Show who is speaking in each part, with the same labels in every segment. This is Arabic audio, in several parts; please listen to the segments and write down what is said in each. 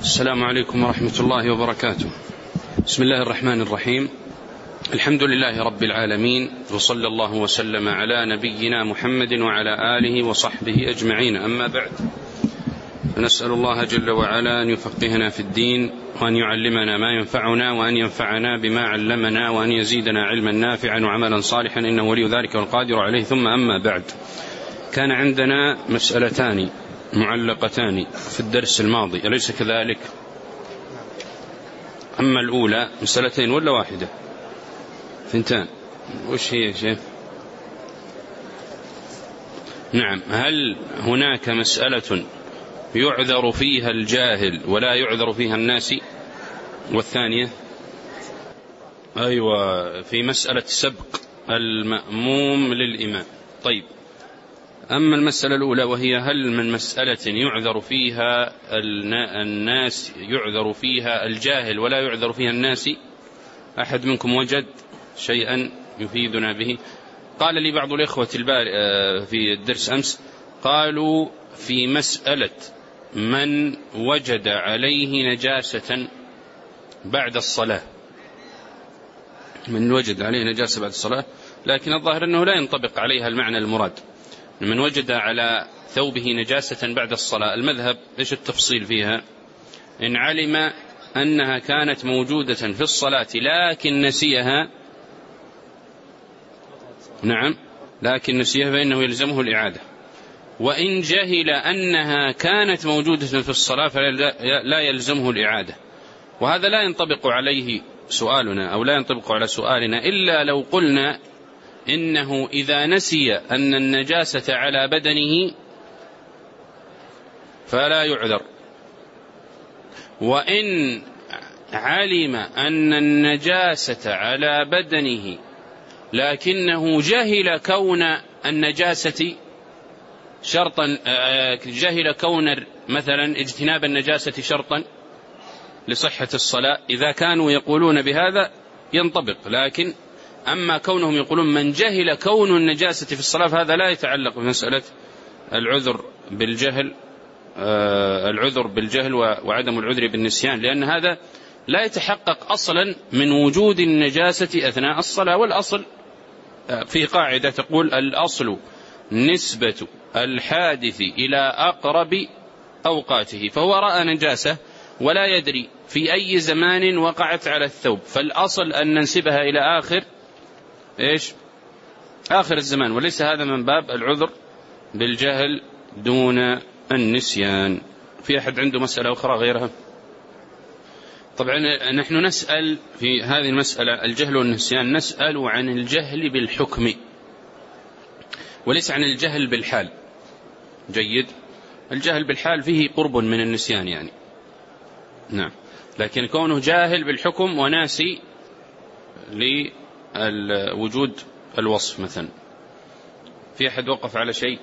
Speaker 1: السلام عليكم ورحمة الله وبركاته. بسم الله الرحمن الرحيم. الحمد لله رب العالمين، وصلى الله وسلم على نبينا محمد وعلى آله وصحبه أجمعين. أما بعد، نسأل الله جل وعلا أن يفقهنا في الدين، وأن يعلمنا ما ينفعنا، وأن ينفعنا بما علمنا، وأن يزيدنا علما نافعا وعملا صالحا، إنه ولي ذلك والقادر عليه. ثم أما بعد، كان عندنا مسألتان معلقتان في الدرس الماضي، أليس كذلك؟ أما الأولى مسألتين ولا واحدة؟ ثنتان. وش هي يا شيخ؟ نعم. هل هناك مسألة يعذر فيها الجاهل ولا يعذر فيها الناس؟ والثانية أيوة، في مسألة سبق المأموم للإمام. طيب، أما المسألة الأولى وهي هل من مسألة يعذر فيها الناس، يعذر فيها الجاهل ولا يعذر فيها الناس؟ أحد منكم وجد شيئا يفيدنا به؟ قال لي بعض الإخوة في الدرس أمس، قالوا في مسألة من وجد عليه نجاسة بعد الصلاة، من وجد عليه نجاسة بعد الصلاة، لكن الظاهر أنه لا ينطبق عليها المعنى المراد. من وجد على ثوبه نجاسة بعد الصلاة، المذهب إيش التفصيل فيها؟ إن علم أنها كانت موجودة في الصلاة لكن نسيها، نعم، لكن نسيها، فإنه يلزمه الإعادة. وإن جهل أنها كانت موجودة في الصلاة فلا يلزمه الإعادة. وهذا لا ينطبق عليه سؤالنا، أو لا ينطبق على سؤالنا، إلا لو قلنا إنه إذا نسي أن النجاسة على بدنه فلا يعذر، وإن علم أن النجاسة على بدنه لكنه جهل كون النجاسة شرطا، جهل كون مثلا اجتناب النجاسة شرطا لصحة الصلاة، إذا كانوا يقولون بهذا ينطبق. لكن أما كونهم يقولون من جهل كون النجاسة في الصلاة، فهذا لا يتعلق بمسألة العذر بالجهل، العذر بالجهل وعدم العذر بالنسيان، لأن هذا لا يتحقق أصلا من وجود النجاسة أثناء الصلاة. والأصل في قاعدة تقول: الأصل نسبة الحادث إلى أقرب أوقاته. فهو رأى نجاسة ولا يدري في أي زمان وقعت على الثوب، فالأصل أن ننسبها إلى آخر الزمان، وليس هذا من باب العذر بالجهل دون النسيان. في أحد عنده مسألة أخرى غيرها؟ طبعا نحن نسأل في هذه المسألة الجهل والنسيان، نسأل عن الجهل بالحكم وليس عن الجهل بالحال. جيد، الجهل بالحال فيه قرب من النسيان يعني، نعم، لكن كونه جاهل بالحكم وناسي لوجود الوصف مثلا. في أحد وقف على شيء؟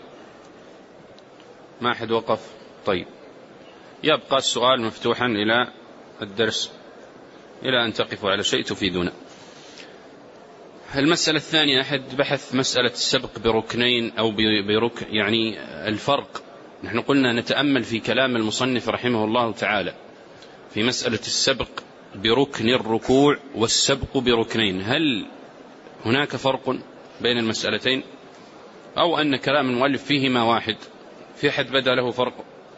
Speaker 1: ما أحد وقف؟ طيب، يبقى السؤال مفتوحا إلى الدرس، إلى أن تقفوا على شيء تفيدون. المسألة الثانية، أحد بحث مسألة السبق بركنين أو بركن، يعني الفرق. نحن قلنا نتأمل في كلام المصنف رحمه الله تعالى في مسألة السبق بركن الركوع والسبق بركنين، هل هناك فرق بين المسألتين أو أن كلام المؤلف فيهما واحد؟ في أحد بدأ له فرق؟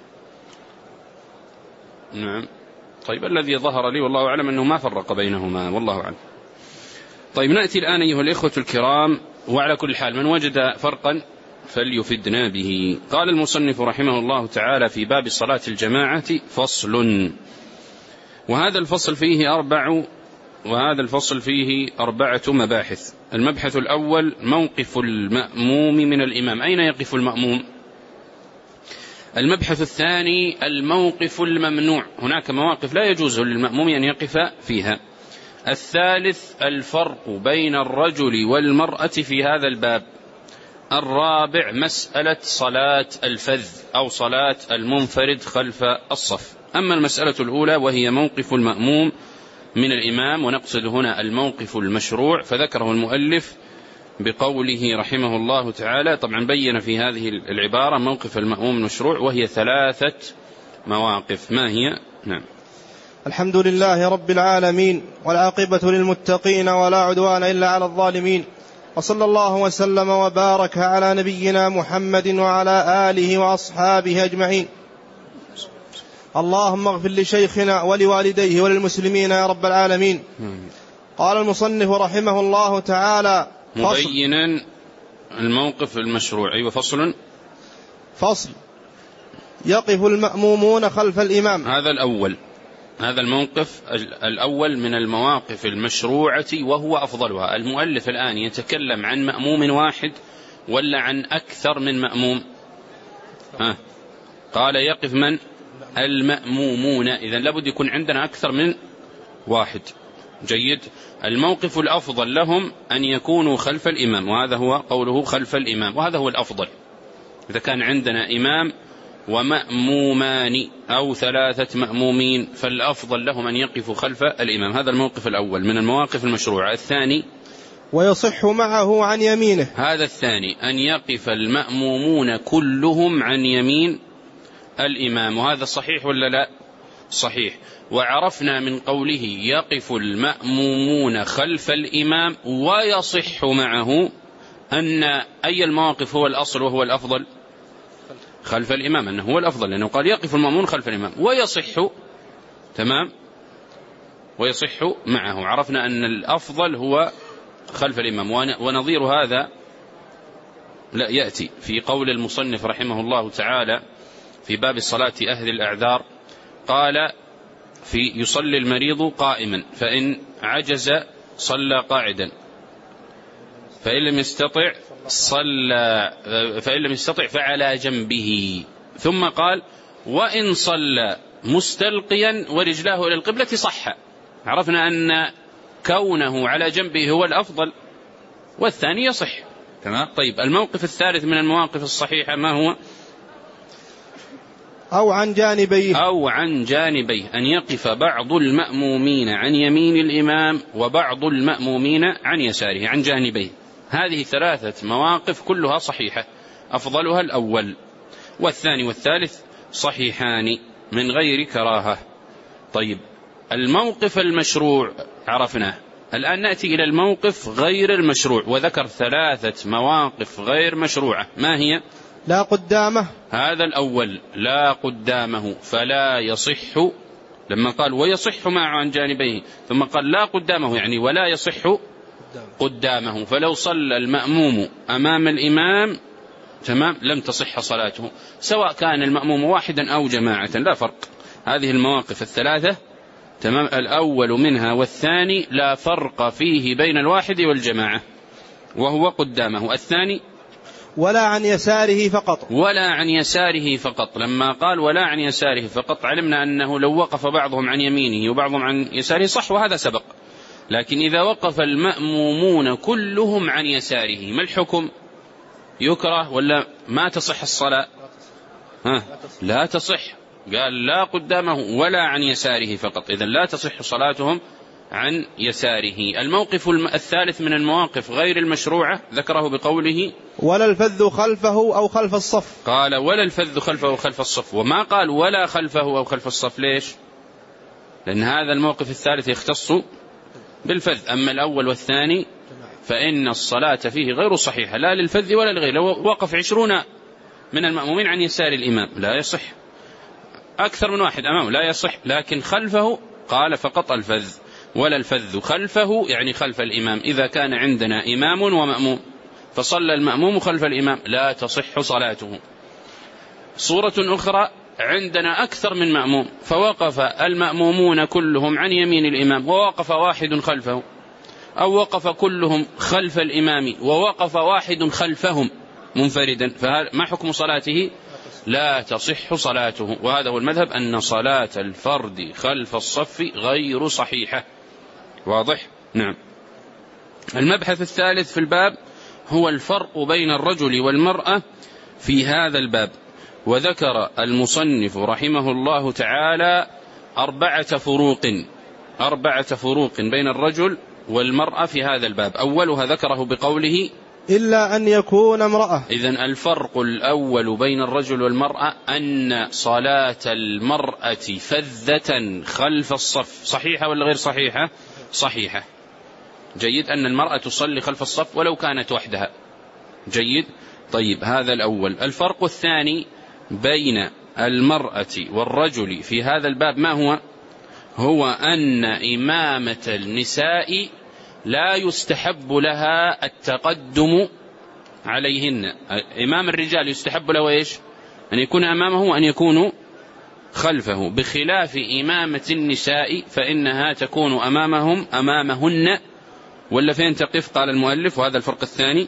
Speaker 1: نعم. طيب، الذي ظهر لي والله أعلم أنه ما فرق بينهما، والله أعلم. طيب، نأتي الآن أيها الإخوة الكرام، وعلى كل حال من وجد فرقا فليفدنا به. قال المصنف رحمه الله تعالى في باب صلاة الجماعة فصل، وهذا الفصل فيه أربعة مباحث. المبحث الأول موقف المأموم من الإمام، أين يقف المأموم؟ المبحث الثاني الموقف الممنوع، هناك مواقف لا يجوز للمأموم أن يقف فيها. الثالث الفرق بين الرجل والمرأة في هذا الباب. الرابع مسألة صلاة الفذ أو صلاة المنفرد خلف الصف. أما المسألة الأولى وهي موقف المأموم من الإمام، ونقصد هنا الموقف المشروع، فذكره المؤلف بقوله رحمه الله تعالى. طبعا بين في هذه العبارة موقف المأموم المشروع، وهي 3 مواقف. ما هي؟ نعم.
Speaker 2: الحمد لله رب العالمين، والعاقبة للمتقين، ولا عدوان إلا على الظالمين، وصلى الله وسلم وبارك على نبينا محمد وعلى آله وأصحابه أجمعين. اللهم اغفر لشيخنا ولوالديه وللمسلمين يا رب العالمين. قال المصنف رحمه الله تعالى:
Speaker 1: مبينا الموقف المشروع. فصل
Speaker 2: يقف المأمومون خلف الإمام.
Speaker 1: هذا الموقف الأول من المواقف المشروعة وهو أفضلها. المؤلف الآن يتكلم عن مأموم واحد ولا عن أكثر من مأموم؟ قال يقف من؟ المأمومون. إذن لابد يكون عندنا أكثر من واحد. جيد. الموقف الأفضل لهم أن يكونوا خلف الإمام، وهذا هو قوله خلف الإمام، وهذا هو الأفضل. إذا كان عندنا إمام ومأمومان أو 3 مأمومين فالأفضل لهم أن يقفوا خلف الإمام. هذا الموقف الأول من المواقف المشروعة. الثاني:
Speaker 2: ويصح معه عن يمينه.
Speaker 1: هذا الثاني، أن يقف المأمومون كلهم عن يمين الإمام. وهذا صحيح ولا لا؟ صحيح. وعرفنا من قوله يقف المأمومون خلف الإمام ويصح معه أن أي المواقف هو الأصل وهو الأفضل؟ خلف الإمام، أنه هو الأفضل، لأنه قال يقف المأمون خلف الإمام ويصح. تمام. ويصح معه. عرفنا أن الأفضل هو خلف الإمام. ونظير هذا لا يأتي في قول المصنف رحمه الله تعالى في باب الصلاة أهل الأعذار. قال يصلي المريض قائما، فإن عجز صلى قاعدا، فإن لم يستطع فعلى جنبه. ثم قال: وإن صلى مستلقيا ورجلاه إلى القبلة صح. عرفنا أن كونه على جنبه هو الأفضل، والثاني يصح. تمام. طيب، الموقف الثالث من المواقف الصحيحة ما هو؟
Speaker 2: أو عن جانبيه. أن يقف بعض المأمومين عن يمين الإمام وبعض المأمومين عن يساره، عن جانبيه. هذه 3 مواقف كلها صحيحة، أفضلها الأول، والثاني والثالث صحيحان من غير كراهة. طيب، الموقف المشروع عرفناه. الآن نأتي إلى الموقف غير المشروع، وذكر 3 مواقف غير مشروعة. ما هي؟ لا قدامه.
Speaker 1: هذا الأول لا قدامه، فلا يصح. لما قال ويصح معه عن جانبيه ثم قال لا قدامه، يعني ولا يصح قدامه. فلو صلى المأموم أمام الإمام تمام لم تصح صلاته، سواء كان المأموم واحدا أو جماعة، لا فرق. هذه المواقف 3 تمام، الأول منها والثاني لا فرق فيه بين الواحد والجماعة، وهو قدامه. الثاني:
Speaker 2: ولا عن يساره فقط.
Speaker 1: لما قال ولا عن يساره فقط علمنا أنه لو وقف بعضهم عن يمينه وبعضهم عن يساره صح، وهذا سبق. لكن إذا وقف المأمومون كلهم عن يساره ما الحكم؟ يكره ولا ما تصح الصلاة؟ لا تصح. قال لا قدامه ولا عن يساره فقط، إذن لا تصح صلاتهم عن يساره. الموقف الثالث من المواقف غير المشروعة ذكره بقوله
Speaker 2: ولا الفذ خلفه أو خلف الصف.
Speaker 1: قال ولا الفذ خلفه أو خلف الصف، وما قال ولا خلفه أو خلف الصف. ليش؟ لأن هذا الموقف الثالث يختص بالفذ، أما الأول والثاني فإن الصلاة فيه غير صحيحة، لا للفذ ولا لغيره. لو وقف 20 من المأمومين عن يسار الإمام لا يصح، أكثر من واحد أمامه لا يصح، لكن خلفه قال فقط الفذ. ولا الفذ خلفه يعني خلف الإمام. إذا كان عندنا إمام ومأموم فصلى المأموم خلف الإمام لا تصح صلاته. صورة أخرى: عندنا أكثر من مأموم فوقف المأمومون كلهم عن يمين الإمام ووقف واحد خلفه، أو وقف كلهم خلف الإمام ووقف واحد خلفهم منفردا، فما حكم صلاته؟ لا تصح صلاته. وهذا هو المذهب، أن صلاة الفرد خلف الصف غير صحيحة. واضح؟ نعم. المبحث الثالث في الباب هو الفرق بين الرجل والمرأة في هذا الباب. وذكر المصنف رحمه الله تعالى 4 فروق بين الرجل والمرأة في هذا الباب. أولها ذكره بقوله
Speaker 3: إلا أن يكون امرأة.
Speaker 1: إذن الفرق الأول بين الرجل والمرأة أن صلاة المرأة فذة خلف الصف صحيحة ولا غير صحيحة؟ صحيحة. جيد. أن المرأة تصلي خلف الصف ولو كانت وحدها. جيد. طيب هذا الأول. الفرق الثاني بين المرأة والرجل في هذا الباب ما هو؟ هو أن إمامة النساء لا يستحب لها التقدم عليهن. إمام الرجال يستحب له إيش؟ أن يكون أمامه وأن يكونوا خلفه، بخلاف إمامة النساء فإنها تكون أمامهن. ولا فين تقف؟ قال المؤلف وهذا الفرق الثاني.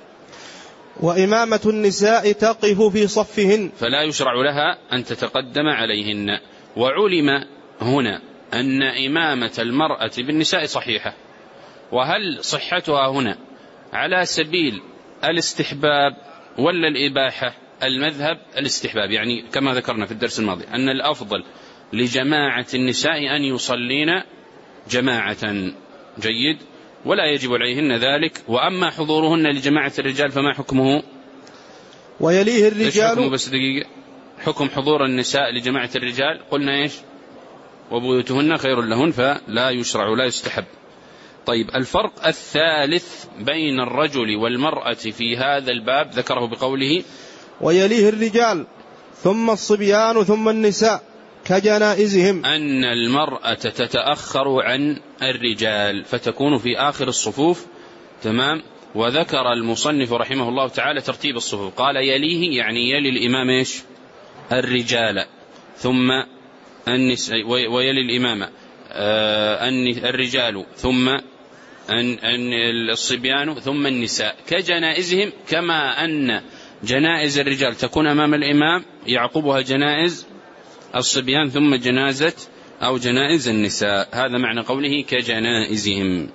Speaker 3: وإمامة النساء تقف في صفهن
Speaker 1: فلا يشرع لها أن تتقدم عليهن. وعلم هنا أن إمامة المرأة بالنساء صحيحة. وهل صحتها هنا على سبيل الاستحباب ولا الإباحة؟ المذهب الاستحباب، يعني كما ذكرنا في الدرس الماضي أن الأفضل لجماعة النساء أن يصلين جماعة. جيد. ولا يجب عليهن ذلك. وأما حضورهن لجماعة الرجال فما حكمه؟
Speaker 3: ويليه الرجال.
Speaker 1: حكمه بس دقيقة. حكم حضور النساء لجماعة الرجال قلنا إيش؟ وبيوتهن خير لهن، فلا يشرع ولا يستحب. طيب الفرق الثالث بين الرجل والمرأة في هذا الباب ذكره بقوله
Speaker 3: ويليه الرجال ثم الصبيان ثم النساء كجنائزهم،
Speaker 1: أن المرأة تتأخر عن الرجال فتكون في آخر الصفوف. تمام. وذكر المصنف رحمه الله تعالى ترتيب الصفوف، قال يليه يعني يلي الإمام إيش؟ الرجال، ثم النساء، ويلي الإمامة الرجال، ثم الصبيان، ثم النساء كجنائزهم. كما أن جنائز الرجال تكون أمام الإمام يعقبها جنائز الصبيان ثم جنائز النساء. هذا معنى قوله كجنائزهم.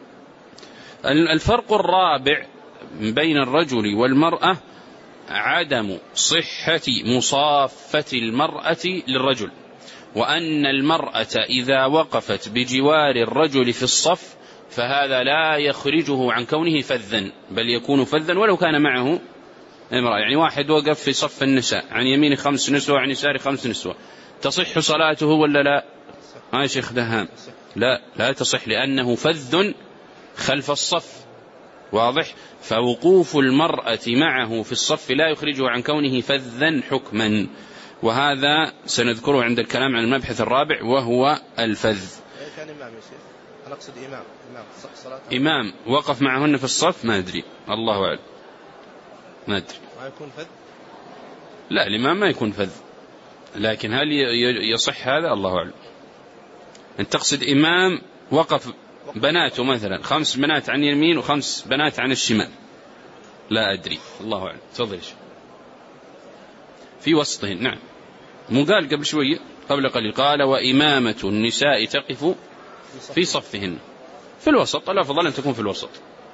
Speaker 1: الفرق الرابع بين الرجل والمرأة عدم صحة مصافة المرأة للرجل، وأن المرأة إذا وقفت بجوار الرجل في الصف فهذا لا يخرجه عن كونه فذا، بل يكون فذا ولو كان معه امرأة. يعني واحد وقف في صف النساء، عن يمينه 5 نسوة وعن يساره 5 نسوة، تصح صلاته ولا لا؟ ما شيخ دهام، لا تصح، لأنه فذ خلف الصف. واضح؟ فوقوف المرأة معه في الصف لا يخرجه عن كونه فذا حكما، وهذا سنذكره عند الكلام عن المبحث الرابع وهو الفذ.
Speaker 3: كان إمام يا شيخ، أنا أقصد إمام صح صلاة.
Speaker 1: إمام وقف معهن في الصف، ما أدري، الله أعلم، ما أدري.
Speaker 3: ما يكون فذ؟
Speaker 1: لا، الإمام ما يكون فذ، لكن هل يصح هذا؟ الله أعلم. أن تقصد إمام وقف بناته مثلا 5 بنات عن اليمين و5 بنات عن الشمال، لا أدري، الله أعلم. تفضل في وسطهن. نعم، مو قال قبل شوية قبل قليل قال وإمامة النساء تقف في صفهن في الوسط، الأفضل أن تكون في الوسط.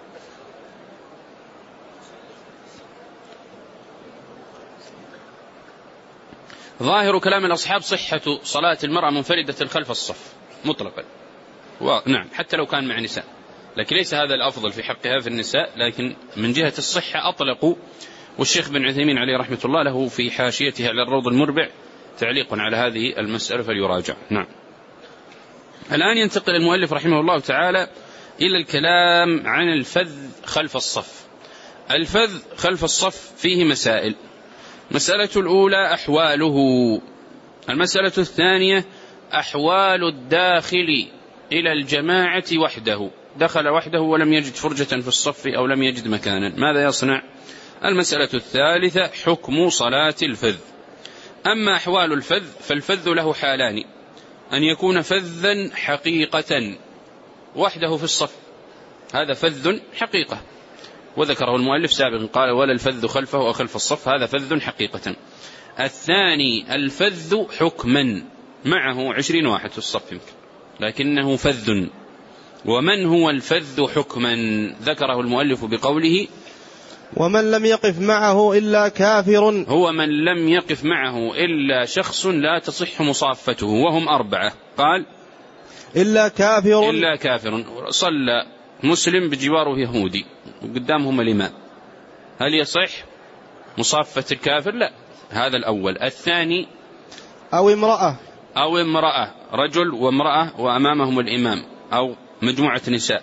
Speaker 1: ظاهر كلام الأصحاب صحة صلاة المرأة منفردة خلف الصف مطلقا، نعم، حتى لو كان مع نساء، لكن ليس هذا الأفضل في حقها في النساء، لكن من جهة الصحة أطلقوا. والشيخ بن عثيمين عليه رحمة الله له في حاشيته على الروض المربع تعليق على هذه المسألة فليراجع. نعم. الآن ينتقل المؤلف رحمه الله تعالى إلى الكلام عن الفذ خلف الصف. الفذ خلف الصف فيه مسائل. مسألة الأولى أحواله. المسألة الثانية أحوال الداخل إلى الجماعة وحده، دخل وحده ولم يجد فرجة في الصف أو لم يجد مكانا، ماذا يصنع؟ المسألة الثالثة حكم صلاة الفذ. أما أحوال الفذ فالفذ له حالان: أن يكون فذا حقيقة وحده في الصف، هذا فذ حقيقة، وذكره المؤلف سابقا قال ولا الفذ خلفه أو خلف الصف، هذا فذ حقيقة. الثاني الفذ حكما، معه 20 واحد في الصف يمكن لكنه فذ. ومن هو الفذ حكما؟ ذكره المؤلف بقوله
Speaker 3: ومن لم يقف معه إلا كافر.
Speaker 1: هو من لم يقف معه إلا شخص لا تصح مصافته، وهم 4. قال
Speaker 3: إلا كافر.
Speaker 1: صلى مسلم بجواره يهودي وقدامهم الإمام، هل يصح مصافة الكافر؟ لا، هذا الأول. الثاني
Speaker 3: أو امرأة،
Speaker 1: رجل وامرأة وأمامهم الإمام، أو مجموعة نساء،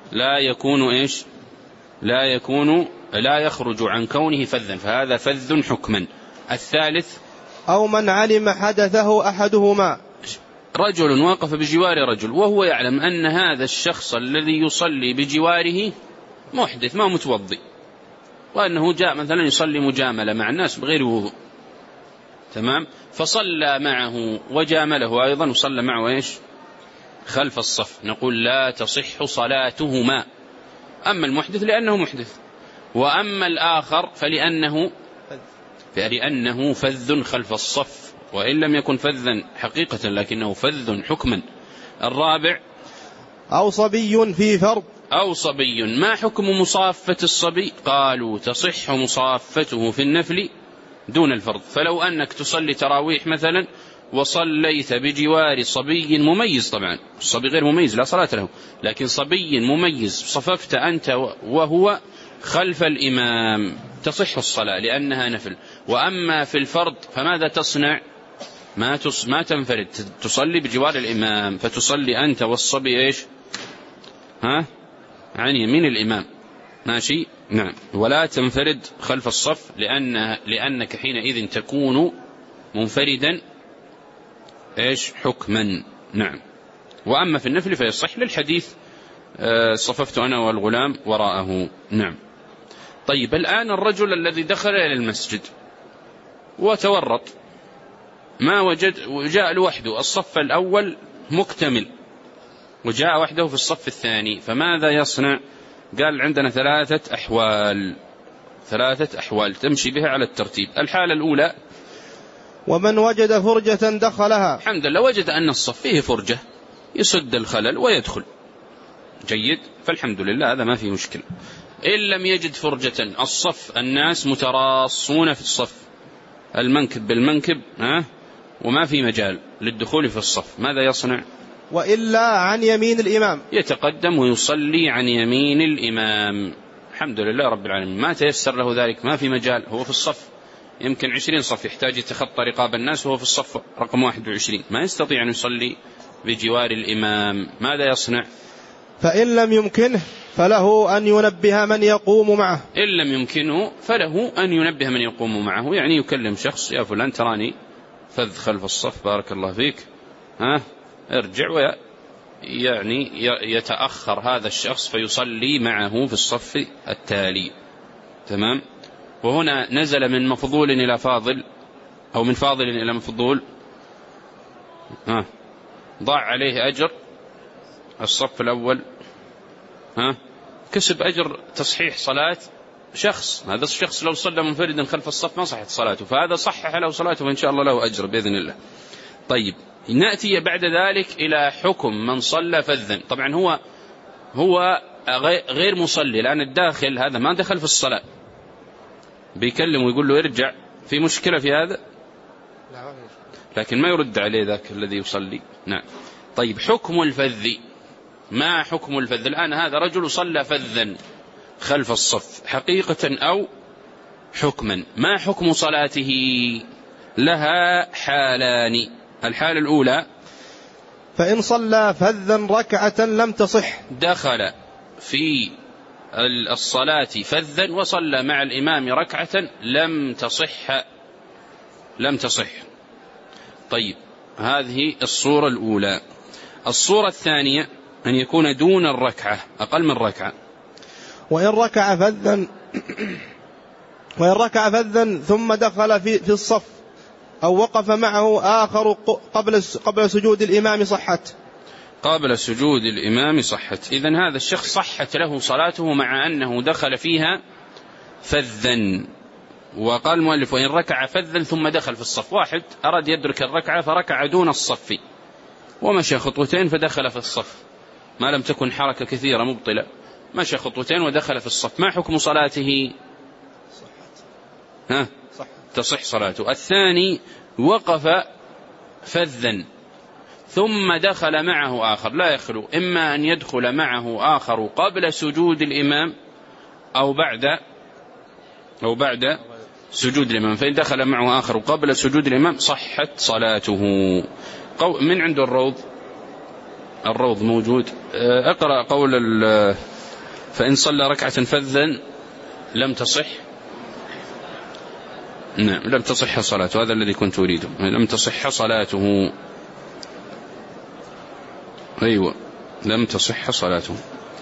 Speaker 1: لا يخرج عن كونه فذا، فهذا فذ حكما. الثالث
Speaker 3: أو من علم حدثه أحدهما،
Speaker 1: رجل وقف بجوار رجل وهو يعلم أن هذا الشخص الذي يصلي بجواره محدث ما متوضي، وأنه جاء مثلا يصلي مجاملة مع الناس بغير وضوء، تمام، فصلى معه وجامله أيضا وصلى معه خلف الصف، نقول لا تصح صلاتهما. أما المحدث لأنه محدث، وأما الآخر فلأنه فذ خلف الصف، وإن لم يكن فذا حقيقة لكنه فذ حكما. الرابع
Speaker 3: أو صبي في فرض،
Speaker 1: أو صبي. ما حكم مصافة الصبي؟ قالوا تصح مصافته في النفل دون الفرض. فلو أنك تصلي تراويح مثلا وصليت بجوار صبي مميز، طبعا الصبي غير مميز لا صلاة له، لكن صبي مميز صففت أنت وهو خلف الإمام تصح الصلاة لأنها نفل. وأما في الفرض فماذا تصنع؟ ما تنفرد، تصلي بجوار الإمام، فتصلي أنت والصبي عن يمين الإمام، ماشي، نعم، ولا تنفرد خلف الصف لأنك حينئذ تكون منفردا حكما، نعم. وأما في النفل فيصح للحديث صففت أنا والغلام وراءه، نعم. طيب الآن الرجل الذي دخل إلى المسجد وتورط ما وجد، وجاء لوحده، الصف الأول مكتمل وجاء وحده في الصف الثاني، فماذا يصنع؟ قال عندنا ثلاثة أحوال تمشي بها على الترتيب. الحالة الأولى
Speaker 3: ومن وجد فرجة دخلها،
Speaker 1: الحمد لله، وجد أن الصف فيه فرجة يسد الخلل ويدخل، جيد، فالحمد لله هذا ما فيه مشكلة. إن لم يجد فرجة، الصف الناس متراصون في الصف، المنكب بالمنكب وما في مجال للدخول في الصف، ماذا يصنع؟
Speaker 3: وإلا عن يمين الإمام،
Speaker 1: يتقدم ويصلي عن يمين الإمام. الحمد لله رب العالمين، ما تيسر له ذلك، ما في مجال، هو في الصف يمكن 20 صف يحتاج يتخطى رقاب الناس وهو في الصف رقم 21، ما يستطيع أن يصلي بجوار الإمام، ماذا يصنع؟
Speaker 3: فإن لم يمكنه فله أن ينبه من يقوم معه،
Speaker 1: إن لم يمكنه فله أن ينبه من يقوم معه، يعني يكلم شخص، يا فلان تراني فذ خلف الصف، بارك الله فيك، ارجع، يعني يتأخر هذا الشخص فيصلي معه في الصف التالي، تمام. وهنا نزل من مفضول إلى فاضل، أو من فاضل إلى مفضول، ضاع عليه أجر الصف الأول، كسب أجر تصحيح صلاة شخص، هذا الشخص لو صلى منفردا خلف الصف ما صحت صلاته، فهذا صحح له صلاته وإن شاء الله له أجر بإذن الله. طيب نأتي بعد ذلك إلى حكم من صلى فذا. طبعا هو غير مصلي، لأن الداخل هذا ما دخل في الصلاة، بيكلم ويقول له ارجع، في مشكلة في هذا؟ لكن ما يرد عليه ذاك الذي يصلي، نعم. طيب حكم الفذ، ما حكم الفذ؟ الآن هذا رجل صلى فذا خلف الصف حقيقة أو حكما، ما حكم صلاته؟ لها حالان. الحالة الأولى
Speaker 3: فإن صلى فذا ركعة لم تصح،
Speaker 1: دخل في الصلاة فذا وصلى مع الإمام ركعة لم تصح. طيب هذه الصورة الأولى. الصورة الثانية أن يكون دون الركعة، أقل من ركعة،
Speaker 3: وإن ركع فذا ثم دخل في الصف أو وقف معه آخر قبل سجود الإمام صحت،
Speaker 1: قبل سجود الإمام صحت. إذن هذا الشخص صحت له صلاته مع أنه دخل فيها فذا. وقال المؤلف وإن ركع فذا ثم دخل في الصف، واحد أراد يدرك الركعة فركع دون الصف ومشى خطوتين فدخل في الصف، ما لم تكن حركة كثيرة مبطلة، مشى خطوتين ودخل في الصف، ما حكم صلاته؟ تصح صلاته. الثاني وقف فذا ثم دخل معه آخر، لا يخلو، إما أن يدخل معه آخر قبل سجود الإمام أو بعد أو بعد سجود الإمام، فإن دخل معه آخر قبل سجود الإمام صحت صلاته. من عنده الروض موجود. اقرأ قول فإن صلى ركعة فذا لم تصح. نعم لم تصح صلاته، هذا الذي كنت أريده، لم تصح صلاته. أيوة لم تصح صلاته.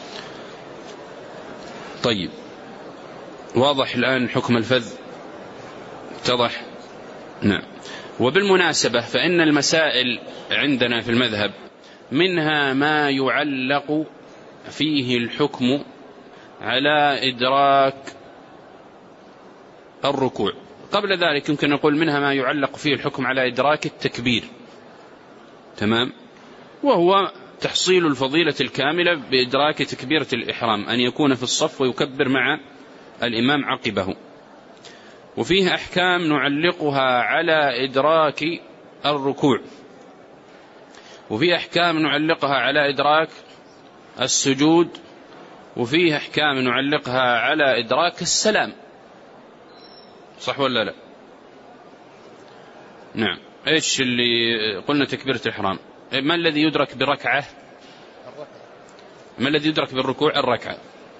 Speaker 1: طيب واضح الآن حكم الفذ، اتضح؟ نعم. وبالمناسبة فإن المسائل عندنا في المذهب منها ما يعلق فيه الحكم على إدراك الركوع. قبل ذلك يمكن نقول منها ما يعلق فيه الحكم على إدراك التكبير، تمام، وهو تحصيل الفضيلة الكاملة بإدراك تكبيرة الإحرام، أن يكون في الصف ويكبر مع الإمام عقبه. وفيه أحكام نعلقها على إدراك الركوع، وفيه أحكام نعلقها على إدراك السجود، وفيه أحكام نعلقها على إدراك السلام. صح ولا لا؟ نعم. إيش اللي قلنا تكبيرة الإحرام؟ ما الذي يدرك بركعة؟ ما الذي يدرك بالركوع؟ الركعة.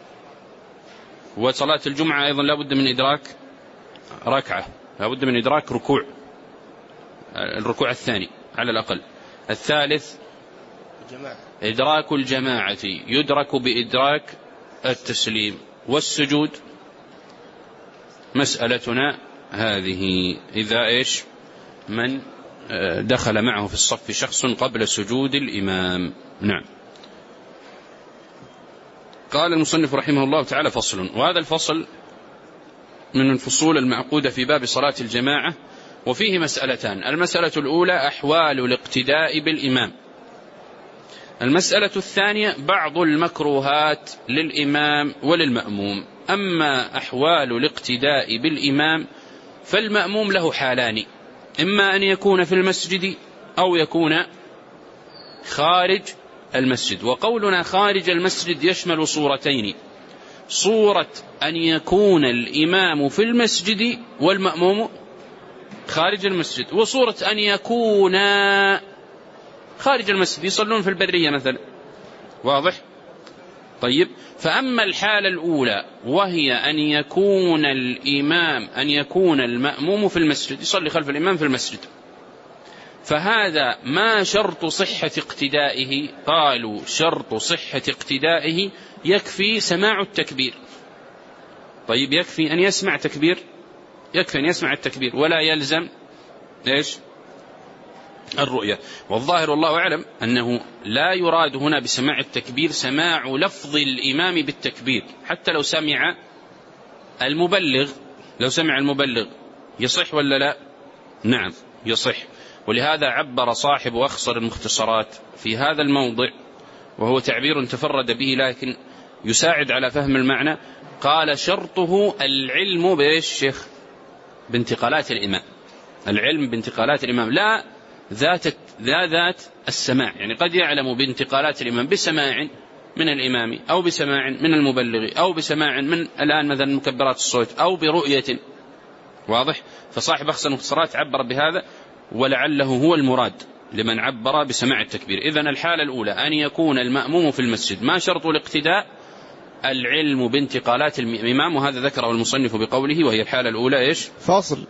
Speaker 1: وصلاة الجمعة أيضا لا بد من إدراك ركعة، لا بد من إدراك ركوع، الركوع الثاني على الأقل. الثالث إدراك الجماعة يدرك بإدراك التسليم. والسجود مسألتنا هذه إذا إيش من دخل معه في الصف شخص قبل سجود الإمام. نعم. قال المصنف رحمه الله تعالى فصل، وهذا الفصل من الفصول المعقودة في باب صلاة الجماعة، وفيه مسألتان. المسألة الأولى أحوال الاقتداء بالإمام. المسألة الثانية بعض المكروهات للإمام وللمأموم. أما أحوال الاقتداء بالإمام فالمأموم له حالان، إما أن يكون في المسجد أو يكون خارج المسجد. وقولنا خارج المسجد يشمل صورتين: صورة أن يكون الإمام في المسجد والمأموم خارج المسجد، وصورة أن يكون خارج المسجد يصلون في البرية مثلا. واضح؟ طيب، فأما الحالة الأولى وهي أن يكون الإمام أن يكون المأموم في المسجد يصلي خلف الإمام في المسجد، فهذا ما شرط صحة اقتدائه؟ قالوا شرط صحة اقتدائه يكفي سماع التكبير. طيب يكفي أن يسمع تكبير، يكفي أن يسمع التكبير ولا يلزم إيش؟ الرؤية. والظاهر والله أعلم أنه لا يراد هنا بسماع التكبير سماع لفظ الإمام بالتكبير، حتى لو سمع المبلغ، لو سمع المبلغ يصح ولا لا؟ نعم يصح. ولهذا عبر صاحب أخصر المختصرات في هذا الموضع، وهو تعبير تفرد به لكن يساعد على فهم المعنى. قال شرطه العلم بإيش شيخ؟ بانتقالات الإمام، العلم بانتقالات الإمام، لا ذات السماع. يعني قد يعلم بانتقالات الإمام بسماع من الإمام أو بسماع من المبلغ أو بسماع من الآن مثلا مكبرات الصوت أو برؤية. واضح؟ فصاحب أخصر المختصرات عبر بهذا، ولعله هو المراد لمن عبر بسماع التكبير. إذن الحالة الأولى أن يكون المأموم في المسجد، ما شرط الاقتداء؟ العلم بانتقالات الإمام، وهذا ذكره المصنف بقوله وهي الحالة الأولى إيش؟
Speaker 3: فاصل.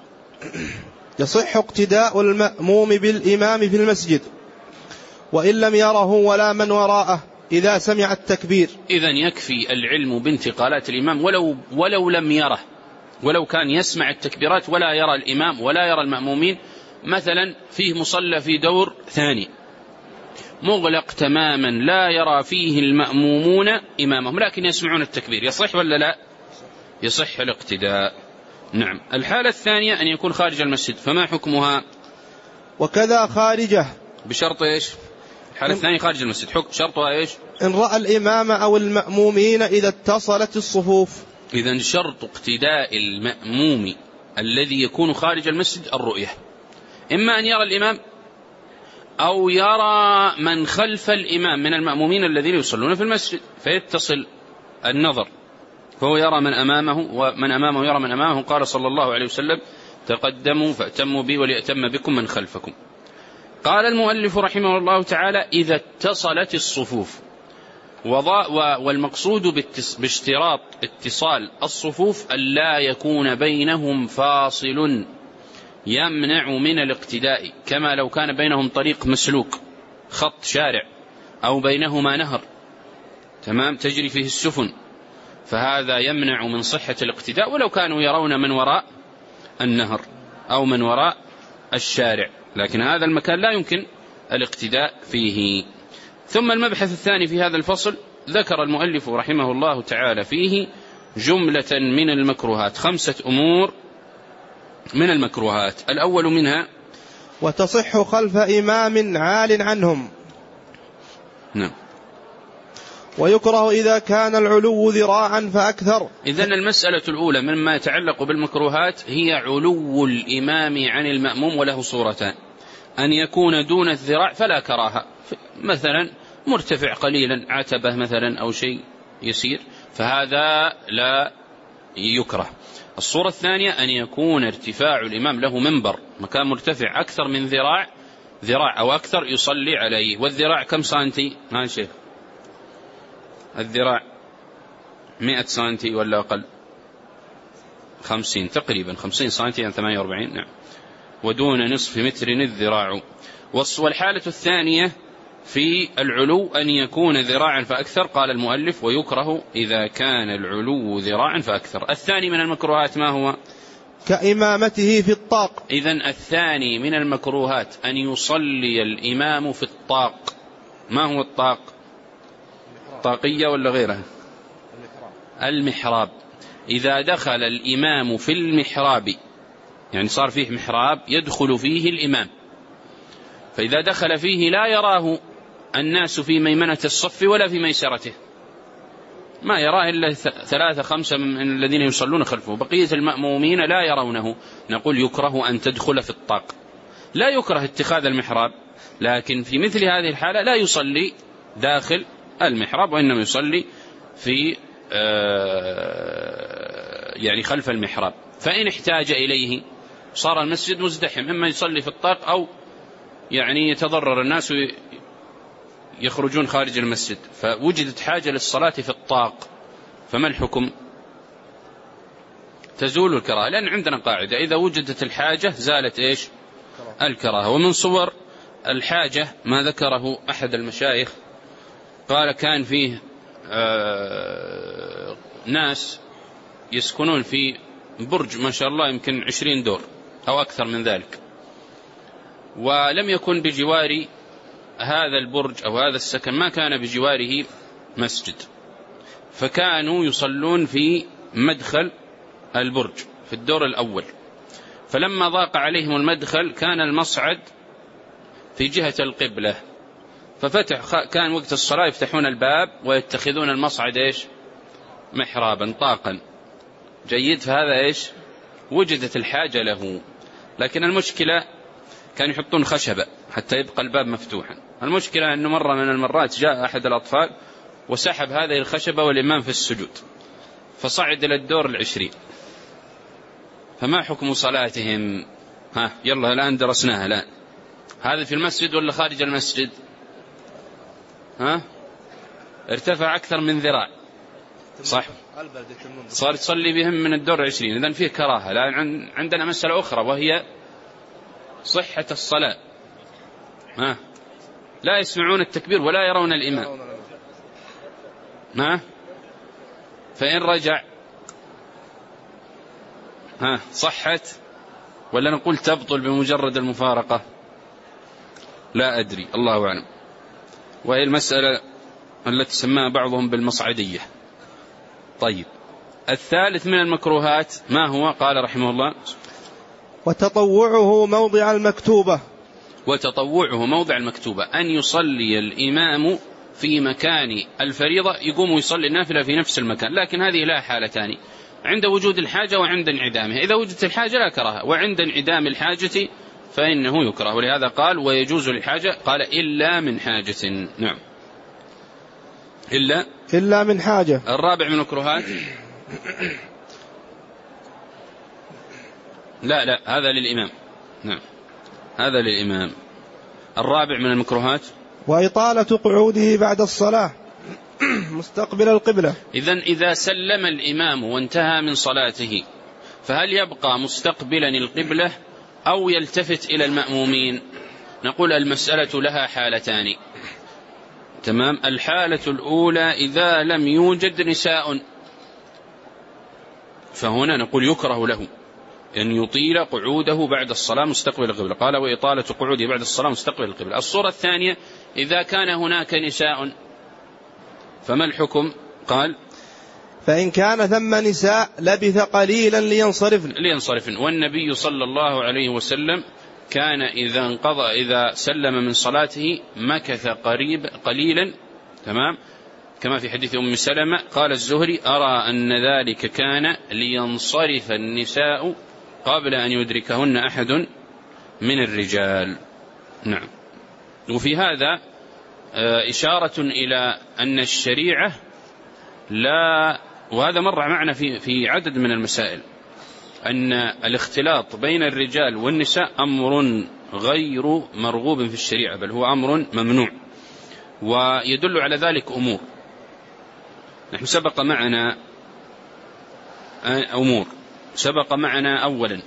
Speaker 3: يصح اقتداء المأموم بالإمام في المسجد وإن لم يره ولا من وراءه إذا سمع التكبير.
Speaker 1: إذن يكفي العلم بانتقالات الإمام ولو لم يره، ولو كان يسمع التكبيرات ولا يرى الإمام ولا يرى المأمومين. مثلا فيه مصلى في دور ثاني مغلق تماما لا يرى فيه المأمومون إمامهم لكن يسمعون التكبير، يصح ولا لا؟ يصح الاقتداء. نعم. الحالة الثانية أن يكون خارج المسجد، فما حكمها؟
Speaker 3: وكذا خارجه
Speaker 1: بشرط إيش؟ الحالة الثانية خارج المسجد شرطها إيش؟
Speaker 3: إن رأى الإمام أو المأمومين إذا اتصلت الصفوف.
Speaker 1: إذن شرط اقتداء المأموم الذي يكون خارج المسجد الرؤية، إما أن يرى الإمام أو يرى من خلف الإمام من المأمومين الذين يصلون في المسجد فيتصل النظر.
Speaker 2: فهو يرى من أمامه ومن أمامه يرى من أمامه. قال صلى الله عليه وسلم تقدموا فأتموا بي وليأتم بكم من خلفكم. قال المؤلف رحمه الله تعالى إذا اتصلت الصفوف، والمقصود باشتراط اتصال الصفوف ألا يكون بينهم فاصل يمنع من الاقتداء، كما لو كان بينهم طريق مسلوك خط شارع أو بينهما نهر تمام تجري فيه السفن، فهذا يمنع من صحة الاقتداء ولو كانوا يرون من وراء النهر أو من وراء الشارع، لكن هذا المكان لا يمكن الاقتداء فيه. ثم المبحث الثاني في هذا الفصل ذكر المؤلف رحمه الله تعالى فيه جملة من المكروهات، 5 أمور من المكروهات. الأول منها
Speaker 3: وتصح خلف إمام عال عنهم.
Speaker 2: نعم.
Speaker 3: ويكره إذا كان العلو ذراعا فأكثر.
Speaker 2: إذن المسألة الأولى مما يتعلق بالمكروهات هي علو الإمام عن المأموم، وله صورتان: أن يكون دون الذراع فلا كراهة، مثلا مرتفع قليلا عتبة مثلا أو شيء يسير، فهذا لا يكره. الصورة الثانية أن يكون ارتفاع الإمام له منبر، مكان مرتفع أكثر من ذراع أو أكثر يصلي عليه. والذراع كم سنتي؟ ها شيخ، الذراع 100 سنتي ولا أقل؟ 50 تقريبا، 50 سنتي يعني 48. نعم. ودون نصف متر الذراع. والحالة الثانية في العلو أن يكون ذراعا فأكثر. قال المؤلف ويكره إذا كان العلو ذراعا فأكثر. الثاني من المكروهات ما هو؟
Speaker 3: كإمامته في الطاق.
Speaker 2: إذن الثاني من المكروهات أن يصلي الإمام في الطاق. ما هو الطاق؟ طاقية ولا غيرها؟ المحراب. إذا دخل الإمام في المحراب، يعني صار فيه محراب يدخل فيه الإمام، فإذا دخل فيه لا يراه الناس في ميمنة الصف ولا في ميسرته، ما يراه إلا 3-5 من الذين يصلون خلفه، بقية المأمومين لا يرونه. نقول يكره أن تدخل في الطاق. لا يكره اتخاذ المحراب، لكن في مثل هذه الحالة لا يصلي داخل المحراب، وإنما يصلي في يعني خلف المحراب. فإن احتاج إليه صار المسجد مزدحم، إما يصلي في الطاق أو يعني يتضرر الناس يخرجون خارج المسجد، فوجدت حاجة للصلاة في الطاق، فما الحكم؟ تزول الكراهة، لأن عندنا قاعدة إذا وجدت الحاجة زالت إيش؟ الكراهة. ومن صور الحاجة ما ذكره أحد المشايخ، قال كان فيه ناس يسكنون في برج ما شاء الله يمكن 20 دور أو أكثر من ذلك، ولم يكن بجوار هذا البرج أو هذا السكن ما كان بجواره مسجد، فكانوا يصلون في مدخل البرج في الدور الأول، فلما ضاق عليهم المدخل كان المصعد في جهة القبلة، كان وقت الصلاة يفتحون الباب ويتخذون المصعد إيش؟ محرابا طاقا. جيد. فهذا إيش؟ وجدت الحاجة له، لكن المشكلة كان يحطون خشبة حتى يبقى الباب مفتوحا. المشكلة أنه مرة من المرات جاء أحد الأطفال وسحب هذه الخشبة والإمام في السجود، فصعد إلى الدور 20. فما حكم صلاتهم؟ يلا الآن درسناها. الآن هذا في المسجد ولا خارج المسجد؟ ارتفع أكثر من ذراع، صح؟ صار تصلي بهم من الدور 20. إذن فيه كراهة. الآن عندنا مسألة أخرى وهي صحة الصلاة. لا يسمعون التكبير ولا يرون الإمام، فإن رجع صحت ولا نقول تبطل بمجرد المفارقة؟ لا أدري، الله أعلم. وهي المسألة التي سماها بعضهم بالمصعدية. طيب، الثالث من المكروهات ما هو؟ قال رحمه الله
Speaker 3: وتطوعه موضع المكتوبة.
Speaker 2: وتطوعه موضع المكتوبة، أن يصلي الإمام في مكان الفريضة يقوم ويصلي النافلة في نفس المكان، لكن هذه لا حالتان: عند وجود الحاجة وعند انعدامها. إذا وجدت الحاجة لا كراهة، وعند انعدام الحاجة فإنه يكره. ولهذا قال ويجوز للحاجة، قال إلا من حاجة. نعم، إلا
Speaker 3: من حاجة.
Speaker 2: الرابع من المكروهات لا هذا للإمام. نعم هذا للإمام. الرابع من المكروهات
Speaker 3: وإطالة قعوده بعد الصلاة مستقبل القبلة.
Speaker 2: إذا سلم الإمام وانتهى من صلاته فهل يبقى مستقبلا القبلة أو يلتفت إلى المأمومين؟ نقول المسألة لها حالتان. تمام. الحالة الأولى إذا لم يوجد نساء فهنا نقول يكره له أن يطيل قعوده بعد الصلاة مستقبل القبلة. قال وإطالة قعوده بعد الصلاة مستقبل القبلة. الصورة الثانية إذا كان هناك نساء فما الحكم؟ قال
Speaker 3: فإن كان ثم نساء لبث قليلا لينصرفن.
Speaker 2: والنبي صلى الله عليه وسلم كان إذا سلم من صلاته مكث قليلا. تمام. كما في حديث أم سلمة قال الزهري أرى أن ذلك كان لينصرف النساء قبل أن يدركهن أحد من الرجال. نعم. وفي هذا إشارة إلى أن الشريعة لا، وهذا مر معنا في عدد من المسائل، أن الاختلاط بين الرجال والنساء أمر غير مرغوب في الشريعة، بل هو أمر ممنوع. ويدل على ذلك أمور. نحن سبق معنا أولا،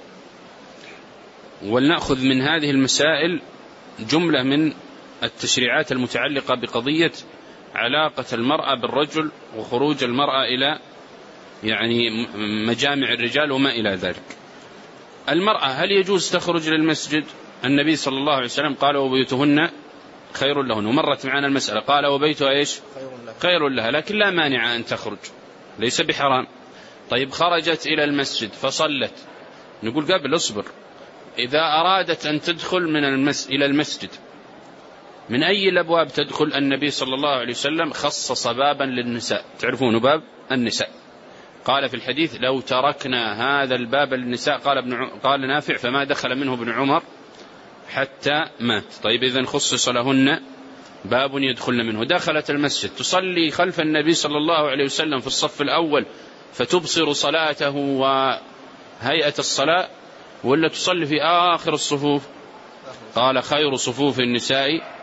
Speaker 2: ولنأخذ من هذه المسائل جملة من التشريعات المتعلقة بقضية علاقة المرأة بالرجل وخروج المرأة إلى يعني مجامع الرجال وما إلى ذلك. المرأة هل يجوز تخرج للمسجد؟ النبي صلى الله عليه وسلم قال وبيوتهن خير لهن، ومرت معنا المسألة قال وبيتها إيش؟ خير لها، لكن لا مانع أن تخرج، ليس بحرام. طيب خرجت إلى المسجد فصلت، نقول قبل اصبر، إذا أرادت أن تدخل إلى المسجد من أي الأبواب تدخل؟ النبي صلى الله عليه وسلم خصص بابا للنساء، تعرفون باب النساء، قال في الحديث لو تركنا هذا الباب للنساء قال نافع فما دخل منه ابن عمر حتى مات. طيب إذن خصص لهن باب يدخلن منه. دخلت المسجد تصلي خلف النبي صلى الله عليه وسلم في الصف الأول فتبصر صلاته وهيئة الصلاة، ولا تصلي في آخر الصفوف؟ قال خير صفوف النساء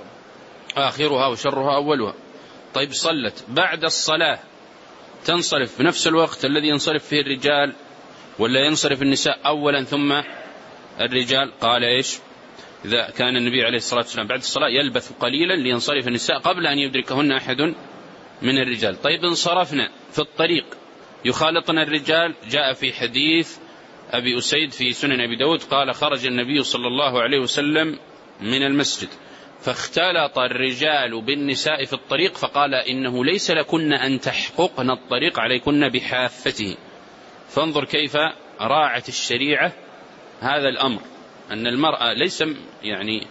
Speaker 2: آخرها وشرها أولها. طيب صلت، بعد الصلاة تنصرف بنفس الوقت الذي ينصرف فيه الرجال، ولا ينصرف النساء أولا ثم الرجال؟ قال إيش؟ إذا كان النبي عليه الصلاة والسلام بعد الصلاة يلبث قليلا لينصرف النساء قبل أن يدركهن أحد من الرجال. طيب انصرفنا في الطريق يخالطنا الرجال، جاء في حديث أبي أسيد في سنن أبي داود قال خرج النبي صلى الله عليه وسلم من المسجد فاختلط الرجال بالنساء في الطريق فقال إنه ليس لكن أن تحققن الطريق عليكن بحافته. فانظر كيف راعت الشريعة هذا الأمر، أن المرأة ليس يعني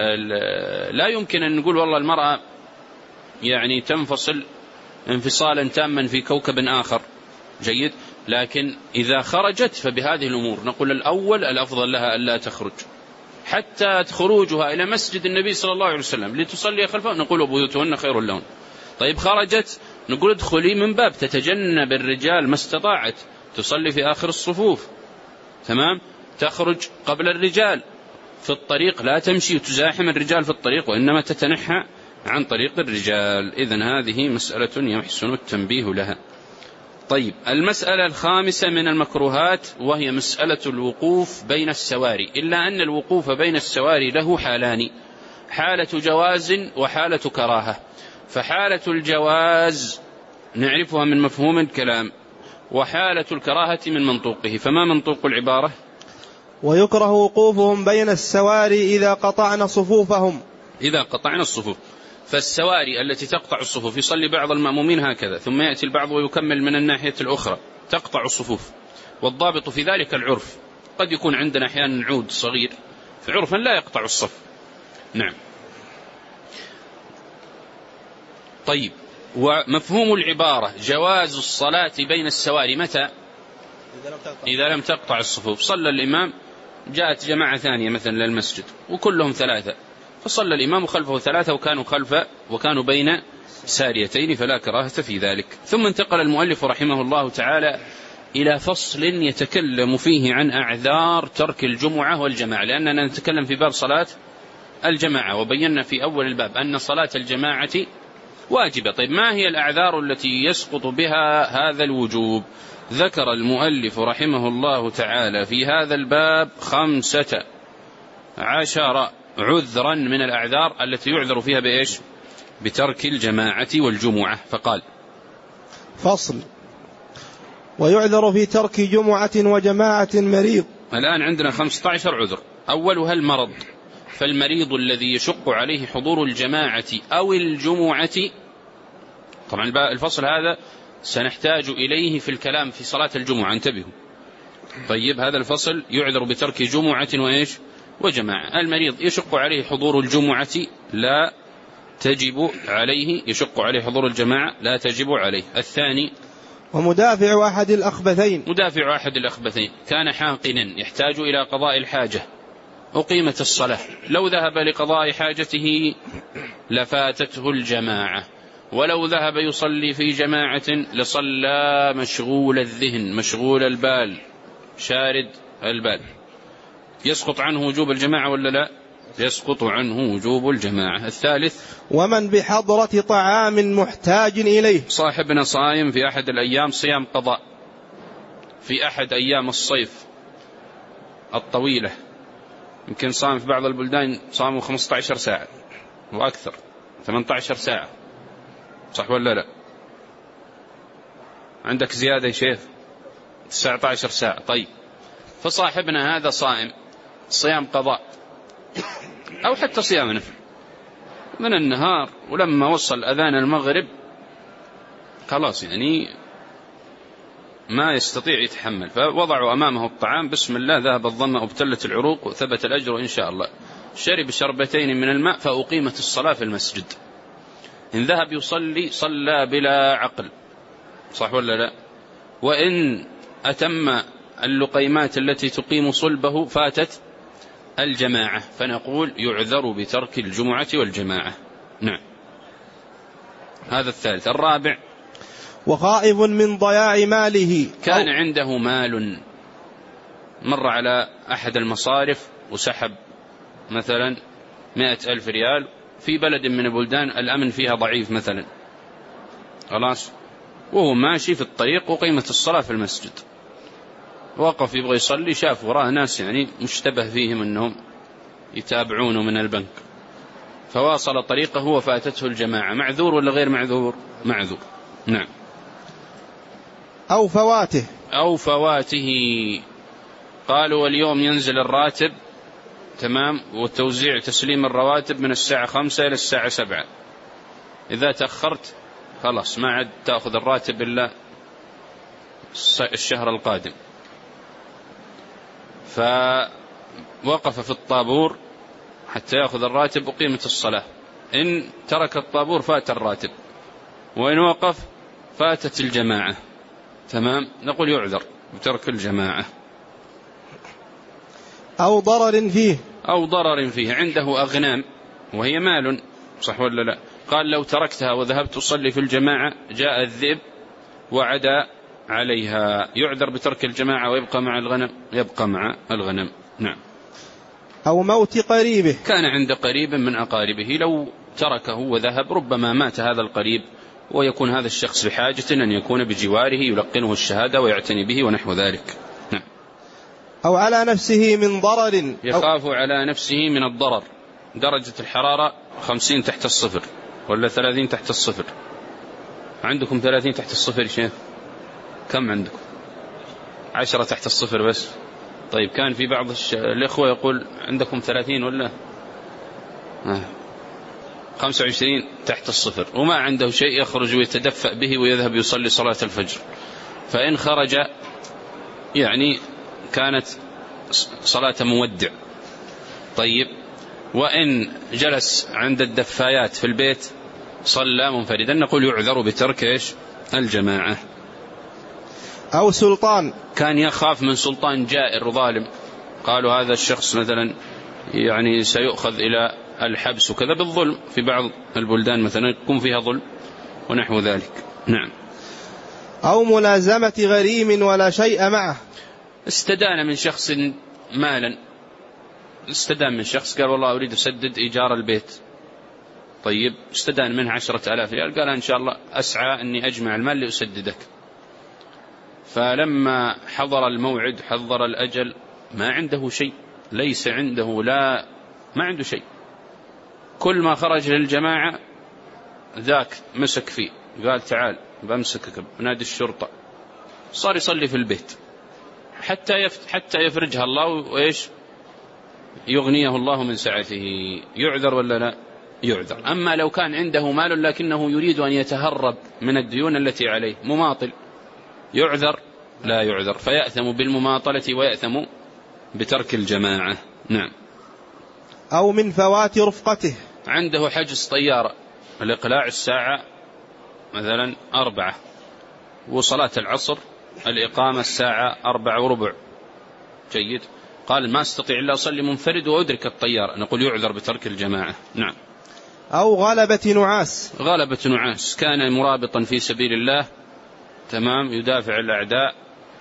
Speaker 2: لا يمكن أن نقول والله المرأة يعني تنفصل انفصالا تاما في كوكب آخر، جيد، لكن إذا خرجت فبهذه الأمور نقول الأفضل لها ألا تخرج، حتى خروجها إلى مسجد النبي صلى الله عليه وسلم لتصلي خلفه نقول بيوتهن خير لهن. طيب خرجت نقول ادخلي من باب تتجنب الرجال ما استطاعت، تصلي في آخر الصفوف، تمام، تخرج قبل الرجال في الطريق، لا تمشي وتزاحم الرجال في الطريق وإنما تتنحى عن طريق الرجال. إذن هذه مسألة يحسن التنبيه لها. طيب المسألة الخامسة من المكروهات وهي مسألة الوقوف بين السواري، إلا أن الوقوف بين السواري له حالان، حالة جواز وحالة كراهة. فحالة الجواز نعرفها من مفهوم الكلام، وحالة الكراهة من منطوقه. فما منطوق العبارة؟
Speaker 3: ويكره وقوفهم بين السواري إذا قطعنا صفوفهم.
Speaker 2: إذا قطعنا الصفوف، فالسواري التي تقطع الصفوف يصلي بعض المأمومين هكذا ثم يأتي البعض ويكمل من الناحية الأخرى، تقطع الصفوف. والضابط في ذلك العرف، قد يكون عندنا أحيانا عود صغير فعرفا لا يقطع الصف. نعم. طيب ومفهوم العبارة جواز الصلاة بين السواري متى؟ إذا لم تقطع الصفوف. صلى الإمام، جاءت جماعة ثانية مثلا للمسجد وكلهم ثلاثة، فصلى الإمام خلفه ثلاثة وكانوا بين
Speaker 1: ساريتين فلا كراهة في ذلك. ثم انتقل المؤلف رحمه الله تعالى إلى فصل يتكلم فيه عن أعذار ترك الجمعة والجماعة، لأننا نتكلم في باب صلاة الجماعة، وبينا في أول الباب أن صلاة الجماعة واجبة. طيب ما هي الأعذار التي يسقط بها هذا الوجوب؟ ذكر المؤلف رحمه الله تعالى في هذا الباب 15 عذرا من الأعذار التي يعذر فيها بإيش؟ بترك الجماعة والجمعة. فقال:
Speaker 3: فصل: ويعذر في ترك جمعة وجماعة مريض.
Speaker 1: الآن عندنا 15 عذر. أولها المرض، فالمريض الذي يشق عليه حضور الجماعة أو الجمعة، طبعا الفصل هذا سنحتاج إليه في الكلام في صلاة الجمعة، انتبهوا. طيب هذا الفصل يعذر بترك جمعة وإيش؟ وجماعة. المريض يشق عليه حضور الجمعة لا تجب عليه، يشق عليه حضور الجماعة لا تجب عليه. الثاني:
Speaker 3: ومدافع أحد الأخبثين.
Speaker 1: مدافع أحد الأخبثين، كان حاقنا يحتاج إلى قضاء الحاجة، أقيمت الصلاة، لو ذهب لقضاء حاجته لفاتته الجماعة، ولو ذهب يصلي في جماعة لصلى مشغول الذهن مشغول البال شارد البال. يسقط عنه وجوب الجماعة ولا لا؟ يسقط عنه وجوب الجماعة. الثالث:
Speaker 3: ومن بحضرة طعام محتاج إليه.
Speaker 1: صاحبنا صايم في أحد الأيام صيام قضاء، في أحد أيام الصيف الطويلة، يمكن صام في بعض البلدان صاموا 15 ساعة وأكثر، 18 ساعة، صح ولا لا؟ عندك زيادة يا شيخ 19 ساعة. طيب فصاحبنا هذا صائم صيام قضاء أو حتى صيام نفل من النهار، ولما وصل أذان المغرب خلاص يعني ما يستطيع يتحمل، فوضعوا أمامه الطعام، بسم الله ذهب الظمأ وابتلت العروق وثبت الأجر إن شاء الله. شرب شربتين من الماء فأقيمت الصلاة في المسجد. إن ذهب يصلي صلى بلا عقل، صح ولا لا؟ وإن أتم اللقيمات التي تقيم صلبه فاتت الجماعة، فنقول يعذر بترك الجمعة والجماعة. نعم، هذا الثالث. الرابع:
Speaker 3: وخائف من ضياع ماله،
Speaker 1: كان عنده مال، مر على أحد المصارف وسحب مثلا 100,000 ريال في بلد من البلدان الأمن فيها ضعيف مثلا، خلاص، وهو ماشي في الطريق وقيمة الصلاة في المسجد، وقف يبغى يصلي، شاف وراه ناس يعني مشتبه فيهم أنهم يتابعونه من البنك، فواصل طريقه وفاتته الجماعة. معذور ولا غير معذور؟ معذور. نعم.
Speaker 3: أو فواته،
Speaker 1: أو فواته، قالوا واليوم ينزل الراتب، تمام، والتوزيع تسليم الرواتب من الساعة 5 إلى الساعة 7، إذا تأخرت خلاص ما عاد تأخذ الراتب إلا الشهر القادم. فوقف في الطابور حتى يأخذ الراتب وقيمة الصلاة، إن ترك الطابور فات الراتب، وإن وقف فاتت الجماعة، تمام، نقول يعذر بترك الجماعة.
Speaker 3: أو ضرر فيه،
Speaker 1: أو ضرر فيه، عنده أغنام وهي مال، صح ولا لا؟ قال لو تركتها وذهبت أصلي في الجماعة جاء الذئب وعدا عليها، يعذر بترك الجماعة ويبقى مع الغنم، يبقى مع الغنم. نعم.
Speaker 3: أو موت قريبه،
Speaker 1: كان عند قريب من أقاربه، لو تركه وذهب ربما مات هذا القريب، ويكون هذا الشخص بحاجة أن يكون بجواره يلقنه الشهادة ويعتني به ونحو ذلك. نعم.
Speaker 3: أو على نفسه من ضرر،
Speaker 1: يخاف على نفسه من الضرر، درجة الحرارة 50 تحت الصفر ولا 30 تحت الصفر؟ عندكم 30 تحت الصفر شيء؟ كم عندكم؟ 10 تحت الصفر بس. طيب كان في بعض الإخوة يقول عندكم 30 ولا 25 تحت الصفر، وما عنده شيء يخرج ويتدفأ به ويذهب يصلي صلاة الفجر، فإن خرج يعني كانت صلاة مودع. طيب وإن جلس عند الدفايات في البيت صلى منفردا، نقول يعذر بترك إيش؟ الجماعة.
Speaker 3: أو سلطان،
Speaker 1: كان يخاف من سلطان جائر ظالم، قالوا هذا الشخص مثلا يعني سيؤخذ إلى الحبس، وكذا بالظلم في بعض البلدان مثلا يكون فيها ظلم ونحو ذلك. نعم.
Speaker 3: أو ملازمة غريم ولا شيء معه،
Speaker 1: استدان من شخص مالا، استدان من شخص قال والله أريد أسدد إيجار البيت، طيب استدان منه 10,000 ريال، قال إن شاء الله أسعى أني أجمع المال لأسددك. فلما حضر الموعد حضر الأجل ما عنده شيء، ليس عنده ما عنده شيء، كل ما خرج للجماعة ذاك مسك فيه قال تعال بمسكك بنادي الشرطة، صار يصلي في البيت حتى يفرجها الله وإيش يغنيه الله من سعته. يعذر ولا لا؟ يعذر. أما لو كان عنده مال لكنه يريد أن يتهرب من الديون التي عليه، مماطل، يعذر؟ لا يعذر، فيأثم بالمماطلة ويأثم بترك الجماعة. نعم.
Speaker 3: أو من فوات رفقته،
Speaker 1: عنده حجز طيارة، الإقلاع الساعة مثلا 4 وصلاة العصر الإقامة الساعة 4:15، جيد، قال ما استطيع إلا أصلي منفرد وأدرك الطيارة، نقول يعذر بترك الجماعة. نعم.
Speaker 3: أو غلبة نعاس،
Speaker 1: غلبة نعاس، كان مرابطا في سبيل الله، تمام، يدافع الأعداء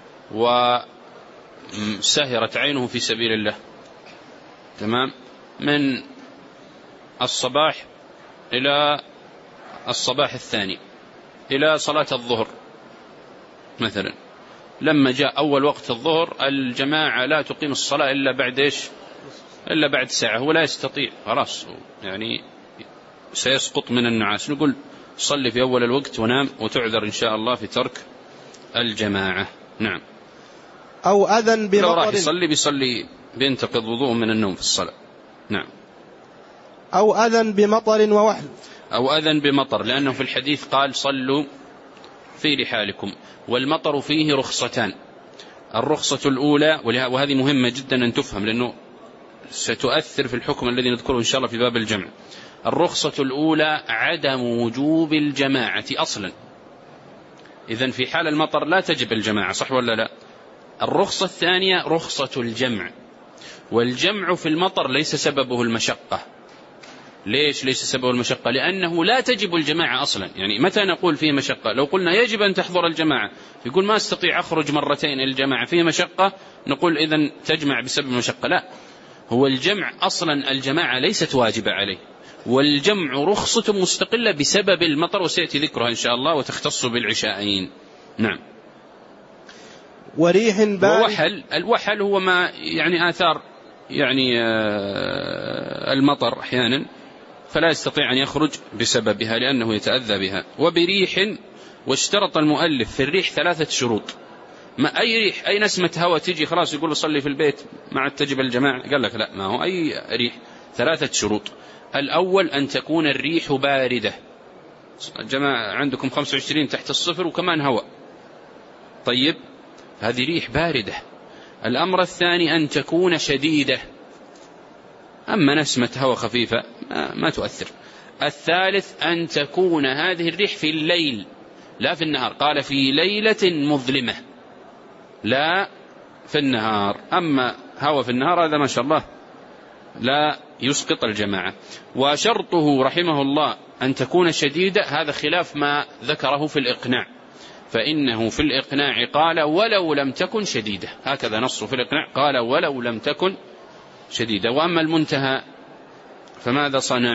Speaker 1: وسهرت عينه في سبيل الله، تمام، من الصباح إلى الصباح الثاني إلى صلاة الظهر مثلا، لما جاء أول وقت الظهر الجماعة لا تقيم الصلاة إلا بعد إيش؟ إلا بعد ساعة، هو لا يستطيع، خلاص يعني سيسقط من النعاس، نقول صلي في أول الوقت ونام وتعذر إن شاء الله في ترك الجماعة. نعم.
Speaker 3: أو أذن بمطر،
Speaker 1: لو راح يصلي بيصلي بينتقض وضوء من النوم في الصلاة. نعم.
Speaker 3: أو أذن بمطر ووحل،
Speaker 1: أو أذن بمطر، لأنه في الحديث قال صلوا في رحالكم، والمطر فيه رخصتان، الرخصة الأولى، وهذه مهمة جدا أن تفهم لأنه ستؤثر في الحكم الذي نذكره إن شاء الله في باب الجمع. الرخصة الأولى عدم وجوب الجماعة أصلا، إذن في حال المطر لا تجب الجماعة، صح ولا لا؟ الرخصة الثانية رخصة الجمع، والجمع في المطر ليس سببه المشقة. ليش ليس سببه المشقة؟ لأنه لا تجب الجماعة أصلا. يعني متى نقول فيه مشقة؟ لو قلنا يجب أن تحضر الجماعة، يقول ما استطيع أخرج مرتين إلى الجماعة، فيه مشقة، نقول إذن تجمع بسبب المشقة. لا، هو الجمع أصلا الجماعة ليست واجبة عليه، والجمع رخصة مستقلة بسبب المطر، وسيأتي ذكرها إن شاء الله، وتختص بالعشاءين. نعم.
Speaker 3: وريح بارد،
Speaker 1: الوحل هو ما يعني آثار يعني المطر أحيانا، فلا يستطيع أن يخرج بسببها لأنه يتأذى بها. وبريح، واشترط المؤلف في الريح 3 شروط. ما أي ريح، أي نسمة هواء تجي خلاص يقول صلي في البيت مع تجب الجماعة؟ قال لك لا، ما هو أي ريح، 3 شروط. الأول أن تكون الريح باردة، الجماعة عندكم 25 تحت الصفر وكمان هواء، طيب هذه ريح باردة. الأمر الثاني أن تكون شديدة، أما نسمة هواء خفيفة ما تؤثر. الثالث أن تكون هذه الريح في الليل لا في النهار، قال في ليلة مظلمة لا في النهار، أما هواء في النهار هذا ما شاء الله لا يسقط الجماعة. وشرطه رحمه الله أن تكون شديدة، هذا خلاف ما ذكره في الإقناع، فإنه في الإقناع قال ولو لم تكن شديدة، هكذا نص في الإقناع، قال ولو لم تكن شديدة. وأما المنتهى فماذا صنع؟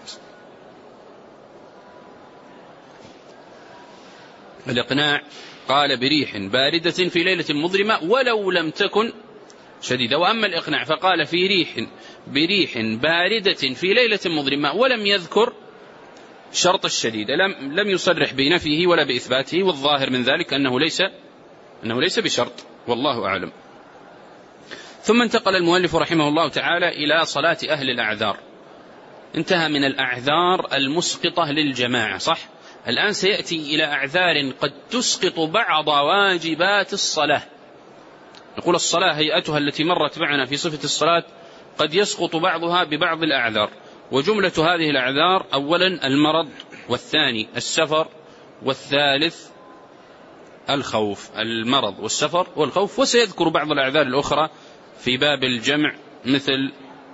Speaker 1: الإقناع قال بريح باردة في ليلة مظلمة ولو لم تكن شديدة، وأما الإقناع فقال في بريح باردة في ليلة مظلمة، ولم يذكر شرط الشديدة، لم يصرح بنفيه ولا بإثباته، والظاهر من ذلك أنه ليس بشرط، والله أعلم. ثم انتقل المؤلف رحمه الله تعالى إلى صلاة أهل الأعذار، انتهى من الأعذار المسقطة للجماعة، صح؟ الآن سيأتي إلى أعذار قد تسقط بعض واجبات الصلاة. نقول الصلاة هيئتها التي مرت معنا في صفة الصلاة قد يسقط بعضها ببعض الأعذار، وجملة هذه الأعذار أولا المرض، والثاني السفر، والثالث الخوف. المرض والسفر والخوف، وسيذكر بعض الأعذار الأخرى في باب الجمع مثل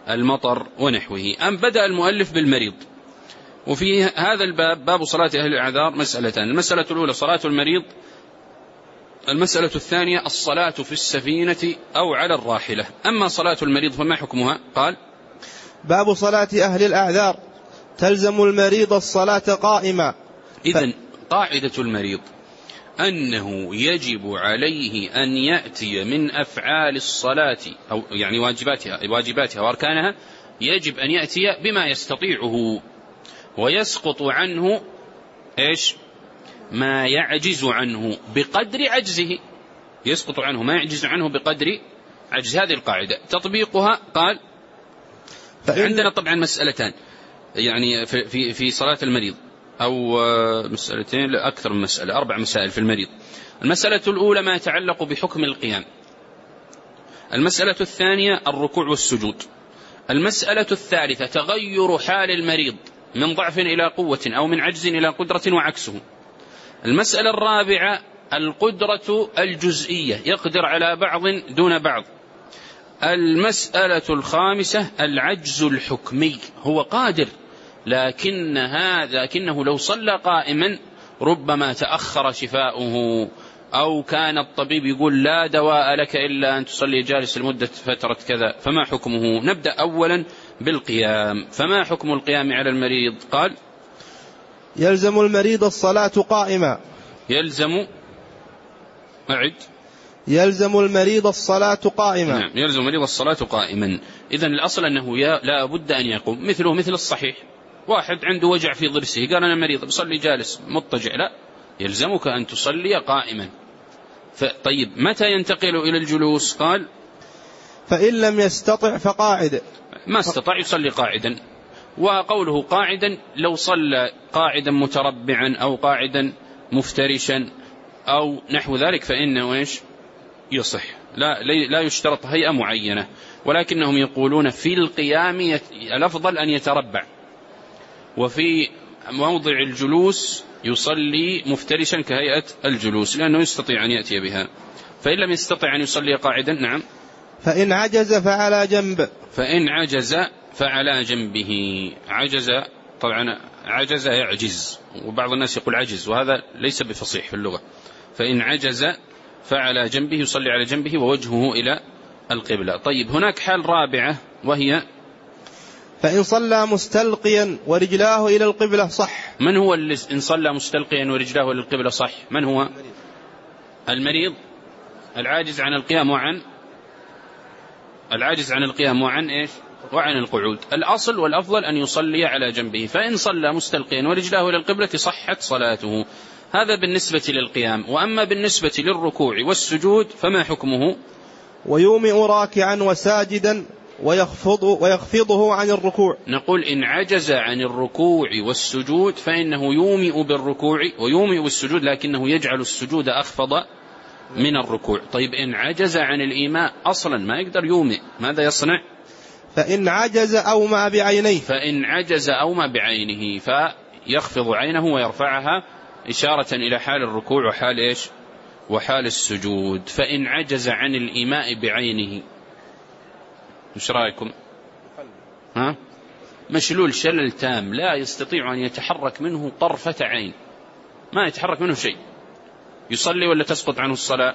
Speaker 1: المطر ونحوه. أم بدأ المؤلف بالمريض، وفي هذا الباب باب صلاة أهل الأعذار مسألتان: المسألة الأولى صلاة المريض، المسألة الثانية الصلاة في السفينة أو على الراحلة. أما صلاة المريض فما حكمها؟ قال:
Speaker 3: باب صلاة أهل الأعذار: تلزم المريض الصلاة قائما.
Speaker 1: إذن قاعدة المريض أنه يجب عليه أن يأتي من أفعال الصلاة أو يعني واجباتها وأركانها، يجب أن يأتي بما يستطيعه، ويسقط عنه إيش؟ ما يعجز عنه بقدر عجزه، يسقط عنه ما يعجز عنه بقدر عجز. هذه القاعدة تطبيقها قال: عندنا طبعا مسألتان يعني في صلاة المريض، أو مسألتين، أكثر من مسألة، 4 مسائل في المريض. المسألة الأولى ما يتعلق بحكم القيام، المسألة الثانية الركوع والسجود، المسألة الثالثة تغير حال المريض من ضعف إلى قوة أو من عجز إلى قدرة وعكسه، المسألة الرابعة القدرة الجزئية يقدر على بعض دون بعض، المسألة الخامسة العجز الحكمي، هو قادر لكنه لو صلى قائما ربما تأخر شفاؤه، أو كان الطبيب يقول لا دواء لك إلا أن تصلي جالس لمدة فترة كذا، فما حكمه؟ نبدأ أولا بالقيام. فما حكم القيام على المريض؟ قال:
Speaker 3: يلزم المريض الصلاة قائما. يلزم المريض الصلاة قائما.
Speaker 1: نعم، يلزم المريض الصلاة قائما. إذن الأصل أنه لا بد أن يقوم، مثل الصحيح، واحد عنده وجع في ضرسه قال أنا مريض بصلي جالس مضطجع، لا، يلزمك أن تصلي قائما. طيب متى ينتقل إلى الجلوس؟ قال:
Speaker 3: فإن لم يستطع فقاعد.
Speaker 1: ما استطاع يصلي قاعدا. وقوله قاعدا لو صلى قاعدا متربعا أو قاعدا مفترشا أو نحو ذلك فإنه إيش؟ يصح، لا يشترط هيئة معينة، ولكنهم يقولون في القيام الأفضل أن يتربع، وفي موضع الجلوس يصلي مفترشا كهيئة الجلوس لأنه يستطيع أن يأتي بها. فإن لم يستطع أن يصلي قاعدا، نعم،
Speaker 3: فإن عجز فعلى جنب.
Speaker 1: فإن عجز فعلى جنبه. عجز، طبعا عجز يعجز، وبعض الناس يقول عجز، وهذا ليس بفصيح في اللغة. فإن عجز فعلى جنبه، يصلي على جنبه ووجهه إلى القبلة. طيب هناك حال رابعة وهي:
Speaker 3: فإن صلى مستلقيا ورجلاه إلى القبلة صح.
Speaker 1: من هو اللي إن صلى مستلقيا ورجلاه إلى القبلة صح؟ من هو؟ المريض العاجز عن القيام وعن إيش؟ وعن القعود. الأصل والأفضل أن يصلي على جنبه، فإن صلى مستلقيا ورجلاه إلى القبلة صحت صلاته. هذا بالنسبة للقيام. وأما بالنسبة للركوع والسجود فما حكمه؟
Speaker 3: ويومئ راكعا وساجدا ويخفضه عن الركوع.
Speaker 1: نقول إن عجز عن الركوع والسجود فإنه يومئ بالركوع ويومئ بالسجود، لكنه يجعل السجود أخفض من الركوع. طيب إن عجز عن الإيماء أصلا ما يقدر يومئ، ماذا يصنع؟
Speaker 3: فإن عجز أومى
Speaker 1: بعينه فيخفض عينه ويرفعها إشارة إلى حال الركوع وحال إيش؟ وحال السجود. فإن عجز عن الإيماء بعينه، مش رأيكم؟ مشلول شلل تام لا يستطيع أن يتحرك منه طرفة عين، ما يتحرك منه شيء، يصلي ولا تسقط عنه الصلاة؟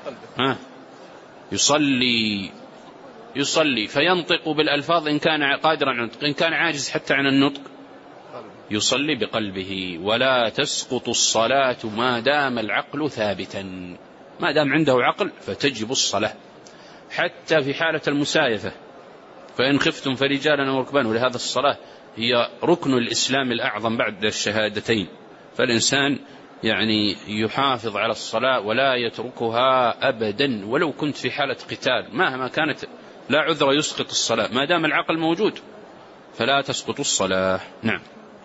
Speaker 1: يصلي فينطق بالألفاظ إن كان قادرا على النطق، إن كان عاجز حتى عن النطق يصلي بقلبه. ولا تسقط الصلاة ما دام العقل ثابتا، ما دام عنده عقل فتجب الصلاة، حتى في حالة المسايفة. فإن خفتم فرجالا أو ركبانا. ولهذا الصلاة هي ركن الإسلام الأعظم بعد الشهادتين، فالإنسان يعني يحافظ على الصلاة ولا يتركها أبدا، ولو كنت في حالة قتال مهما كانت، لا عذر يسقط الصلاة ما دام العقل موجود، فلا تسقط الصلاة. نعم.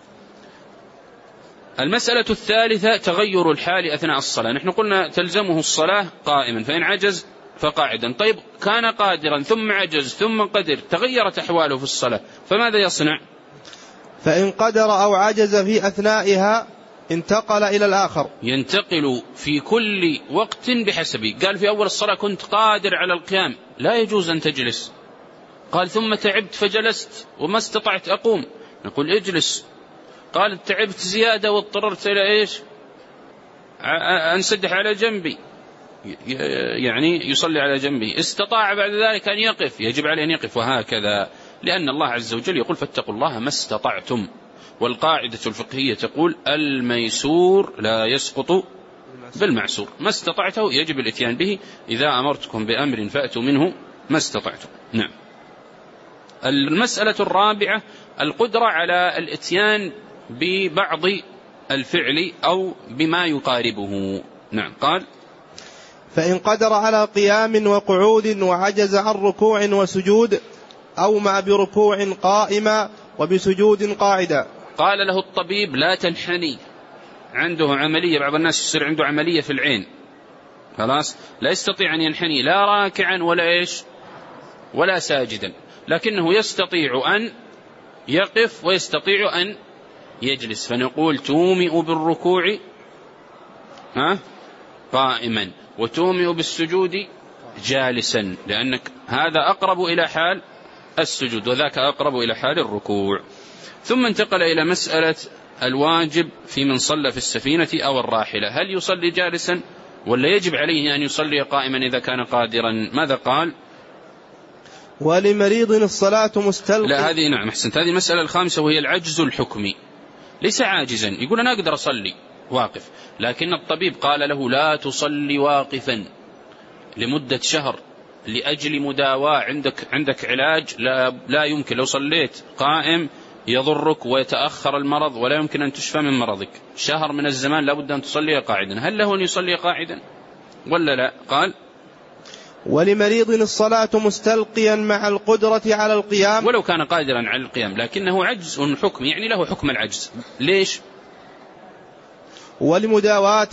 Speaker 1: المسألة الثالثة تغير الحال أثناء الصلاة. نحن قلنا تلزمه الصلاة قائما، فإن عجز فقاعدا. طيب كان قادرا ثم عجز ثم قدر، تغيرت أحواله في الصلاة، فماذا يصنع؟
Speaker 3: فإن قدر أو عجز في أثنائها انتقل إلى الآخر.
Speaker 1: ينتقل في كل وقت بحسبه. قال في أول الصلاة كنت قادر على القيام، لا يجوز أن تجلس، قال ثم تعبت فجلست وما استطعت أقوم، نقول اجلس. قال تعبت زيادة واضطررت إلى إيش؟ أنسدح على جنبي، يعني يصلي على جنبه. استطاع بعد ذلك أن يقف، يجب عليه أن يقف، وهكذا، لأن الله عز وجل يقول فاتقوا الله ما استطعتم. والقاعدة الفقهية تقول الميسور لا يسقط بالمعسور، ما استطعته يجب الاتيان به، إذا أمرتكم بأمر فأتوا منه ما استطعتم. نعم. المسألة الرابعة القدرة على الاتيان ببعض الفعل أو بما يقاربه. نعم. قال
Speaker 3: فإن قدر على قيام وقعود وعجز عن ركوع وسجود أو ما بركوع قائما وبسجود قاعدا.
Speaker 1: قال له الطبيب لا تنحني، عنده عملية، بعض الناس يصير عنده عملية في العين، خلاص لا يستطيع أن ينحني لا راكعا ولا إيش ولا ساجدا، لكنه يستطيع أن يقف ويستطيع أن يجلس، فنقول تومئ بالركوع قائما وتومئ بالسجود جالسا، لأنك هذا أقرب إلى حال السجود وذاك أقرب إلى حال الركوع. ثم انتقل إلى مسألة الواجب في من صلى في السفينة أو الراحلة، هل يصلي جالسا ولا يجب عليه أن يصلي قائما إذا كان قادرا؟ ماذا قال؟
Speaker 3: ولمريض الصلاة مستلقي.
Speaker 1: لا هذه نعم أحسنت، هذه المسألة الخامسة وهي العجز الحكمي. ليس عاجزا، يقول أنا أقدر أصلي واقف، لكن الطبيب قال له لا تصلي واقفا لمدة شهر لأجل مداواة، عندك علاج لا يمكن، لو صليت قائم يضرك ويتأخر المرض ولا يمكن أن تشفى من مرضك، شهر من الزمان لابد أن تصلي قاعدا، هل له أن يصلي قاعدا ولا لا؟ قال
Speaker 3: ولمريض الصلاة مستلقيا مع القدرة على القيام،
Speaker 1: ولو كان قادرا على القيام لكنه عجز حكم، يعني له حكم العجز. ليش؟
Speaker 3: ولمداواة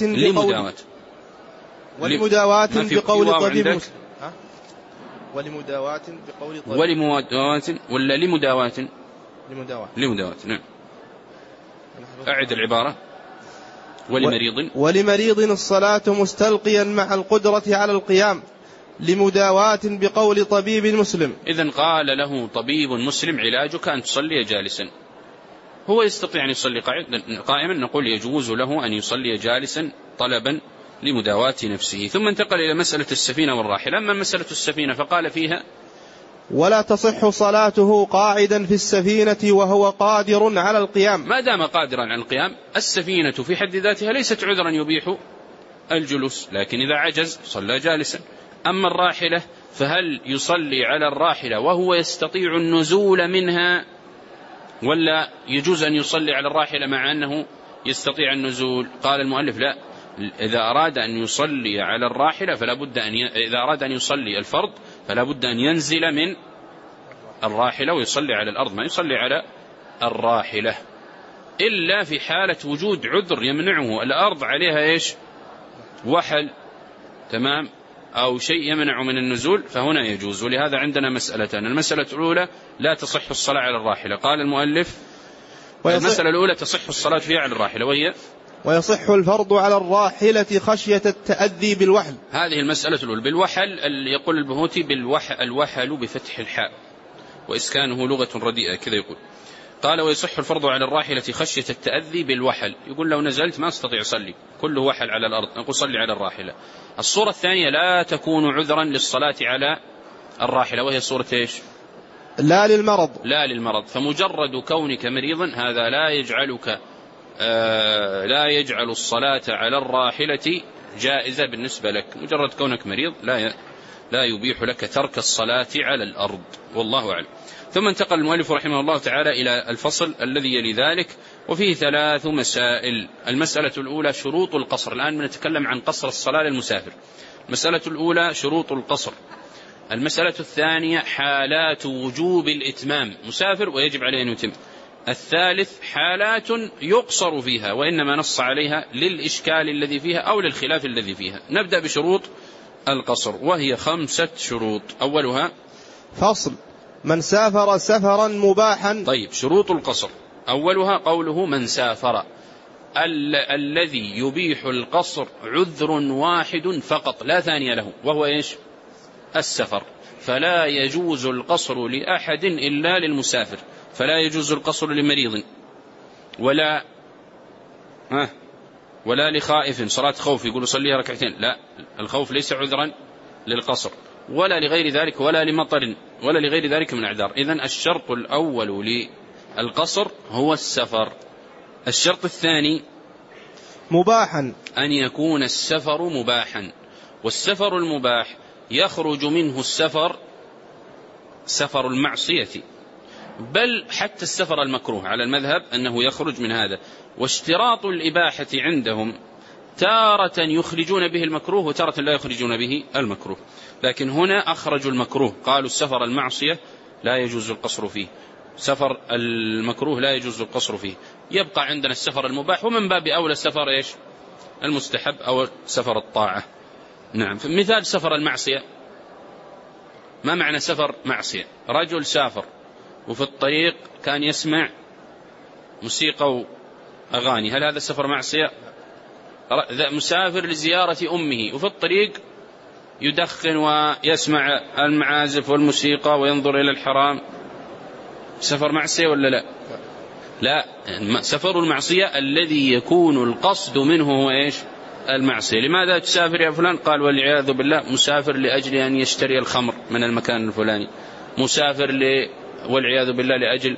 Speaker 3: بقول طبيب مسلم. ولمداواة بقول طبيب،
Speaker 1: ولمداواة ولا لمداواة؟
Speaker 3: لمداواة.
Speaker 1: نعم. أعد العبارة.
Speaker 3: ولمريض الصلاة مستلقيا مع القدرة على القيام لمداواة بقول طبيب مسلم.
Speaker 1: إذن قال له طبيب مسلم علاجك أن تصلي جالسا، هو يستطيع أن يصلي قائما، نقول يجوز له أن يصلي جالسا طلبا لمداواة نفسه. ثم انتقل إلى مسألة السفينة والراحلة. أما مسألة السفينة فقال فيها
Speaker 3: ولا تصح صلاته قاعدا في السفينة وهو قادر على القيام.
Speaker 1: ما دام قادرا على القيام، السفينة في حد ذاتها ليست عذرا يبيح الجلوس، لكن إذا عجز صلى جالسا. أما الراحلة فهل يصلي على الراحلة وهو يستطيع النزول منها، ولا يجوز أن يصلي على الراحلة مع أنه يستطيع النزول؟ قال المؤلف لا، إذا أراد أن يصلي على الراحلة فلا بد إذا أراد أن يصلي الفرض فلا بد أن ينزل من الراحلة ويصلي على الأرض، ما يصلي على الراحلة إلا في حالة وجود عذر يمنعه، الأرض عليها إيش؟ وحل، تمام، أو شيء يمنع من النزول، فهنا يجوز. ولهذا عندنا مسألتان، المسألة الأولى لا تصح الصلاة على الراحلة، قال المؤلف المسألة الأولى تصح الصلاة فيها على الراحلة، وهي
Speaker 3: ويصح الفرض على الراحلة خشية التأذي بالوحل.
Speaker 1: هذه المسألة الأولى. بالوحل يقول البهوتي الوحل بفتح الحاء وإسكانه لغة رديئة كذا يقول. قال ويصح الفرض على الراحلة خشية التأذي بالوحل، يقول لو نزلت ما استطيع أصلي، كله وحل على الأرض، نقول صلي على الراحلة. الصورة الثانية لا تكون عذرا للصلاة على الراحلة، وهي صورة إيش؟
Speaker 3: لا للمرض.
Speaker 1: فمجرد كونك مريضا هذا لا يجعل الصلاة على الراحلة جائزة بالنسبة لك، مجرد كونك مريض لا يبيح لك ترك الصلاة على الأرض، والله أعلم. ثم انتقل المؤلف رحمه الله تعالى إلى الفصل الذي يلي ذلك، وفيه 3 مسائل. المسألة الأولى شروط القصر، الآن نتكلم عن قصر الصلاة للمسافر. المسألة الأولى شروط القصر. المسألة الثانية حالات وجوب الإتمام، مسافر ويجب عليه أن يتم. الثالث حالات يقصر فيها وإنما نص عليها للإشكال الذي فيها أو للخلاف الذي فيها. نبدأ بشروط القصر وهي 5 شروط. أولها
Speaker 3: فصل من سافر سفرا مباحا.
Speaker 1: طيب، شروط القصر أولها قوله من سافر، الذي يبيح القصر عذر واحد فقط لا ثاني له، وهو إيش؟ السفر. فلا يجوز القصر لأحد إلا للمسافر، فلا يجوز القصر لمريض ولا لخائف صلاة خوف يقول صليها ركعتين، لا، الخوف ليس عذرا للقصر، ولا لغير ذلك، ولا لمطر، ولا لغير ذلك من أعذار. إذن الشرط الأول للقصر هو السفر. الشرط الثاني
Speaker 3: مباحا،
Speaker 1: أن يكون السفر مباحا، والسفر المباح يخرج منه السفر سفر المعصية، بل حتى السفر المكروه على المذهب أنه يخرج من هذا. واشتراط الإباحة عندهم تارة يخرجون به المكروه وتارة لا يخرجون به المكروه، لكن هنا أخرجوا المكروه، قالوا السفر المعصية لا يجوز القصر فيه، سفر المكروه لا يجوز القصر فيه، يبقى عندنا السفر المباح، ومن باب أولى السفر المستحب أو سفر الطاعة. نعم. مثال سفر المعصية، ما معنى سفر معصية؟ رجل سافر وفي الطريق كان يسمع موسيقى وأغاني، هل هذا سفر معصية؟ مسافر لزيارة أمه وفي الطريق يدخن ويسمع المعازف والموسيقى وينظر إلى الحرام، سفر معصية ولا لا؟ لا، سفر المعصية الذي يكون القصد منه هو المعصية. لماذا تسافر يا فلان؟ قال والعياذ بالله مسافر لأجل أن يشتري الخمر من المكان الفلاني، مسافر والعياذ بالله لأجل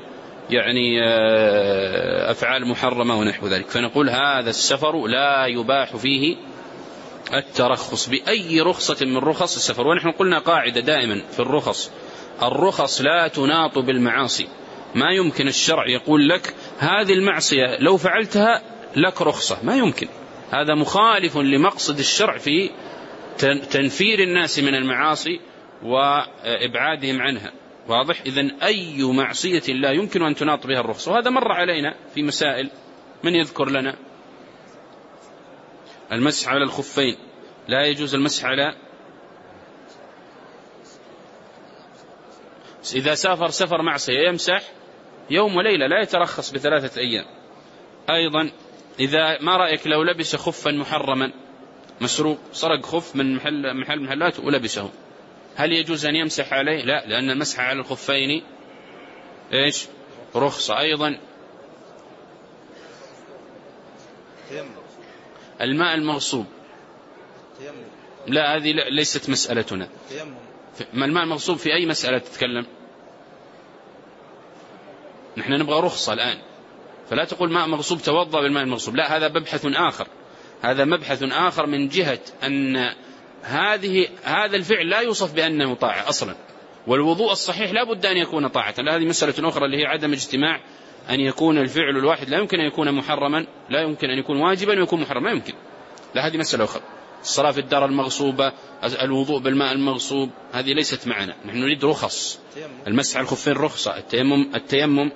Speaker 1: أفعال محرمة ونحو ذلك. فنقول هذا السفر لا يباح فيه الترخص بأي رخصة من رخص السفر. ونحن قلنا قاعدة دائما في الرخص لا تناط بالمعاصي، ما يمكن الشرع يقول لك هذه المعصية لو فعلتها لك رخصة، ما يمكن، هذا مخالف لمقصد الشرع في تنفير الناس من المعاصي وإبعادهم عنها. واضح؟ إذن أي معصية لا يمكن أن تناط بها الرخصة، وهذا مر علينا في مسائل. من يذكر لنا؟ المسح على الخفين، لا يجوز المسح على، إذا سافر سفر معصية يمسح يوم وليلة، لا يترخص ب3 أيام. أيضا إذا ما رأيك لو لبس خفا محرما، مسروق، سرق خف من محلات ولبسه، هل يجوز أن يمسح عليه؟ لا، لأن المسح على الخفين رخصة. أيضا الماء المغصوب، لا، هذه ليست مسألتنا. ما الماء المغصوب في أي مسألة تتكلم؟ نحن نبغى رخصة الآن، فلا تقول ماء مغصوب توضأ بالماء المغصوب، لا، هذا مبحث آخر، هذا مبحث آخر من جهة أن هذا الفعل لا يوصف بأنه طاعة أصلا، والوضوء الصحيح لا بد أن يكون طاعة. هذه مسألة أخرى اللي هي عدم اجتماع أن يكون الفعل الواحد لا يمكن أن يكون محرما، لا يمكن أن يكون واجبا ويكون محرما، ما يمكن، لا، هذه مسألة أخرى. الصلاة في الدار المغصوبة، الوضوء بالماء المغصوب، هذه ليست معنا، نحن نريد رخص. المسح على الخفين رخصة، التيمم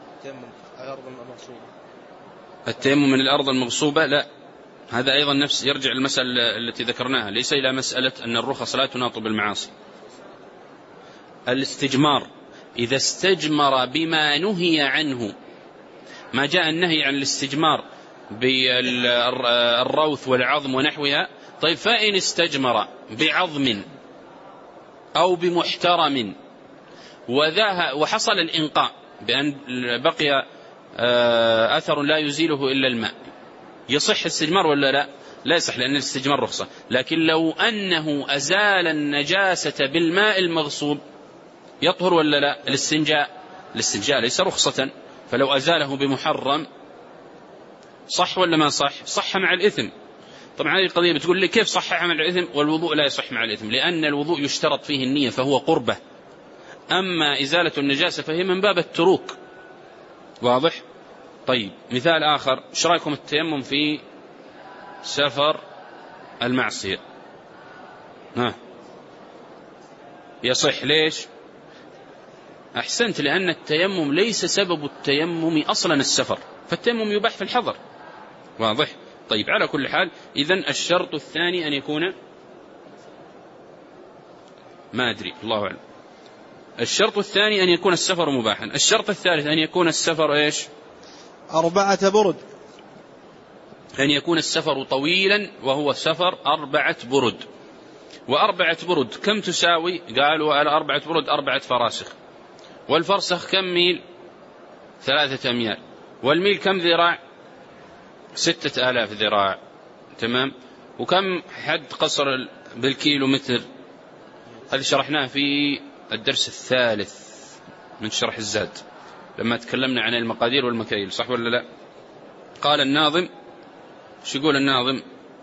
Speaker 1: من الأرض المغصوبة لا، هذا أيضا نفس يرجع المسألة التي ذكرناها، ليس إلى مسألة أن الرخص لا تناط بالمعاصي. الاستجمار، إذا استجمر بما نهي عنه، ما جاء النهي عن الاستجمار بالروث والعظم ونحوها، طيب فإن استجمر بعظم أو بمحترم وحصل الإنقاء بأن بقي أثر لا يزيله إلا الماء، يصح الاستجمار ولا لا؟ لا يصح، لأن الاستجمار رخصة. لكن لو أنه أزال النجاسة بالماء المغصوب يطهر ولا لا؟ الاستنجاء ليس رخصة، فلو أزاله بمحرم صح ولا ما صح؟ صح مع الإثم. طبعا هذه القضية بتقول لي كيف صح مع الإثم والوضوء لا يصح مع الإثم؟ لأن الوضوء يشترط فيه النية فهو قربة، أما إزالة النجاسة فهي من باب التروك. واضح؟ طيب مثال آخر، ايش رايكم التيمم في سفر المعصية؟ يصح، ليش؟ أحسنت، لأن التيمم ليس سبب التيمم أصلا السفر، فالتيمم يباح في الحضر. واضح؟ طيب على كل حال، إذن الشرط الثاني أن يكون، ما أدري الله أعلم، الشرط الثاني أن يكون السفر مباحا. الشرط الثالث أن يكون السفر
Speaker 3: 4 برد،
Speaker 1: أن يكون السفر طويلا وهو سفر 4 برد. و4 برد كم تساوي؟ قالوا على 4 برد 4 فراسخ. والفرسخ كم ميل؟ 3 أميال. والميل كم ذراع؟ 6000 ذراع. تمام. وكم حد قصر بالكيلومتر؟ هذا شرحناه في الدرس الثالث من شرح الزاد لما تكلمنا عن المقادير والمكاييل، صح ولا لا؟ قال الناظم، شو يقول الناظم؟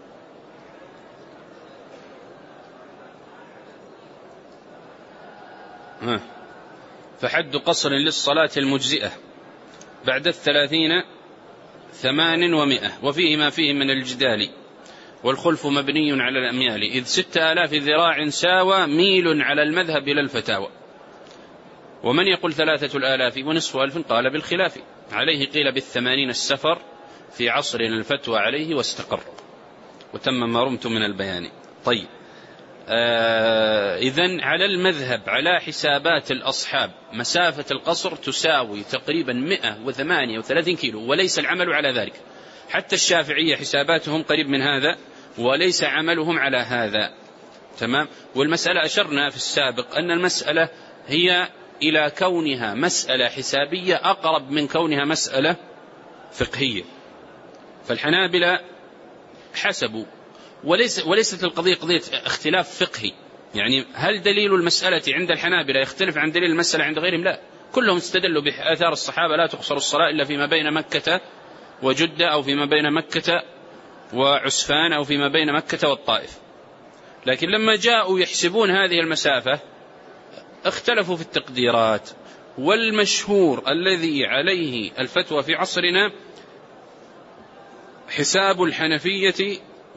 Speaker 1: فحد قصر للصلاة المجزئة بعد 30 800، وفيه ما فيه من الجدال والخلف مبني على الأميال، إذ 6000 ذراع ساوى ميل على المذهب إلى الفتاوى. ومن يقول 3000 ونصف ألف قال بالخلاف، عليه قيل 80 السفر في عصرنا الفتوى عليه واستقر، وتم ما رمت من البيان. طيب، إذن على المذهب على حسابات الأصحاب مسافة القصر تساوي تقريبا 138 كيلو، وليس العمل على ذلك. حتى الشافعية حساباتهم قريب من هذا وليس عملهم على هذا. تمام. والمسألة أشرنا في السابق أن المسألة هي إلى كونها مسألة حسابية أقرب من كونها مسألة فقهية. فالحنابلة حسبوا، وليست القضية قضية اختلاف فقهي، يعني هل دليل المسألة عند الحنابلة يختلف عن دليل المسألة عند غيرهم؟ لا، كلهم استدلوا بآثار الصحابة لا تقصر الصلاة إلا فيما بين مكة وجدة، أو فيما بين مكة وعسفان، أو فيما بين مكة والطائف. لكن لما جاءوا يحسبون هذه المسافة اختلفوا في التقديرات. والمشهور الذي عليه الفتوى في عصرنا حساب الحنفية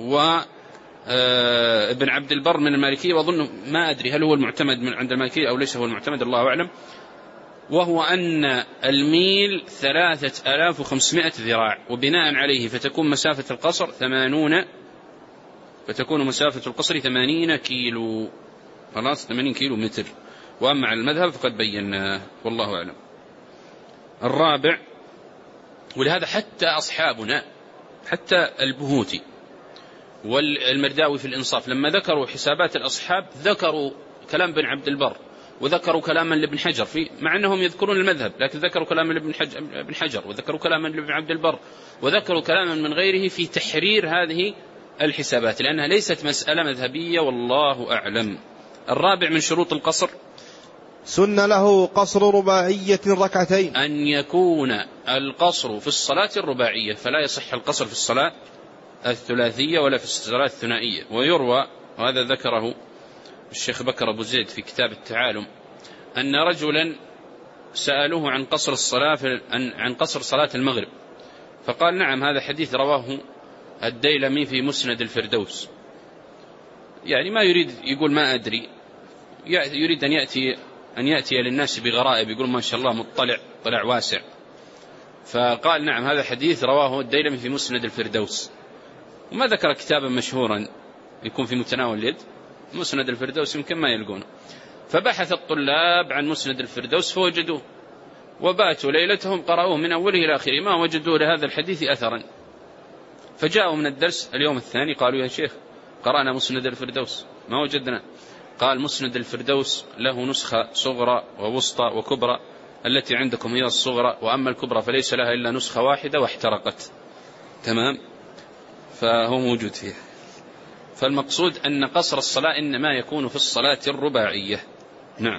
Speaker 1: وابن عبد البر من المالكية، وأظن ما أدري هل هو المعتمد من عند المالكية أو ليس هو المعتمد، الله أعلم، وهو أن الميل 3500 ذراع، وبناء عليه فتكون مسافة القصر 80 كيلو، خلاص 80 كيلو متر. وأما على المذهب فقد بيناه، والله أعلم. الرابع، ولهذا حتى أصحابنا حتى البهوتي والمرداوي في الإنصاف لما ذكروا حسابات الأصحاب ذكروا كلام بن عبد البر، وذكروا كلاما لابن حجر في، مع أنهم يذكرون المذهب، لكن ذكروا كلاما لابن حجر، وذكروا كلاما لابن عبد البر، وذكروا كلاما من غيره في تحرير هذه الحسابات، لأنها ليست مسألة مذهبية، والله أعلم. الرابع من شروط القصر
Speaker 3: سن له قصر رباعية ركعتين،
Speaker 1: أن يكون القصر في الصلاة الرباعية، فلا يصح القصر في الصلاة الثلاثية ولا في الصلاة الثنائية. ويروى، وهذا ذكره الشيخ بكر أبو زيد في كتاب التعالم، أن رجلا سألوه عن قصر الصلاة عن قصر صلاة المغرب، فقال نعم، هذا حديث رواه الديلمي في مسند الفردوس. يعني ما يريد يقول ما أدري، يريد أن يأتي للناس بغرائب، يقول ما شاء الله مطلع واسع. فقال نعم، هذا حديث رواه الديلمي في مسند الفردوس، وما ذكر كتابا مشهورا يكون في متناول اليد. مسند الفردوس يمكن ما يلقونه. فبحث الطلاب عن مسند الفردوس فوجدوه، وباتوا ليلتهم قرأوه من أوله إلى آخره، ما وجدوا لهذا الحديث أثرا. فجاءوا من الدرس اليوم الثاني قالوا يا شيخ قرأنا مسند الفردوس ما وجدنا. قال مسند الفردوس له نسخة صغرى ووسطى وكبرى، التي عندكم هي الصغرى، وأما الكبرى فليس لها إلا نسخة واحدة واحترقت. تمام. فهو موجود فيه. فالمقصود أن قصر الصلاة إنما يكون في الصلاة الرباعية. نعم.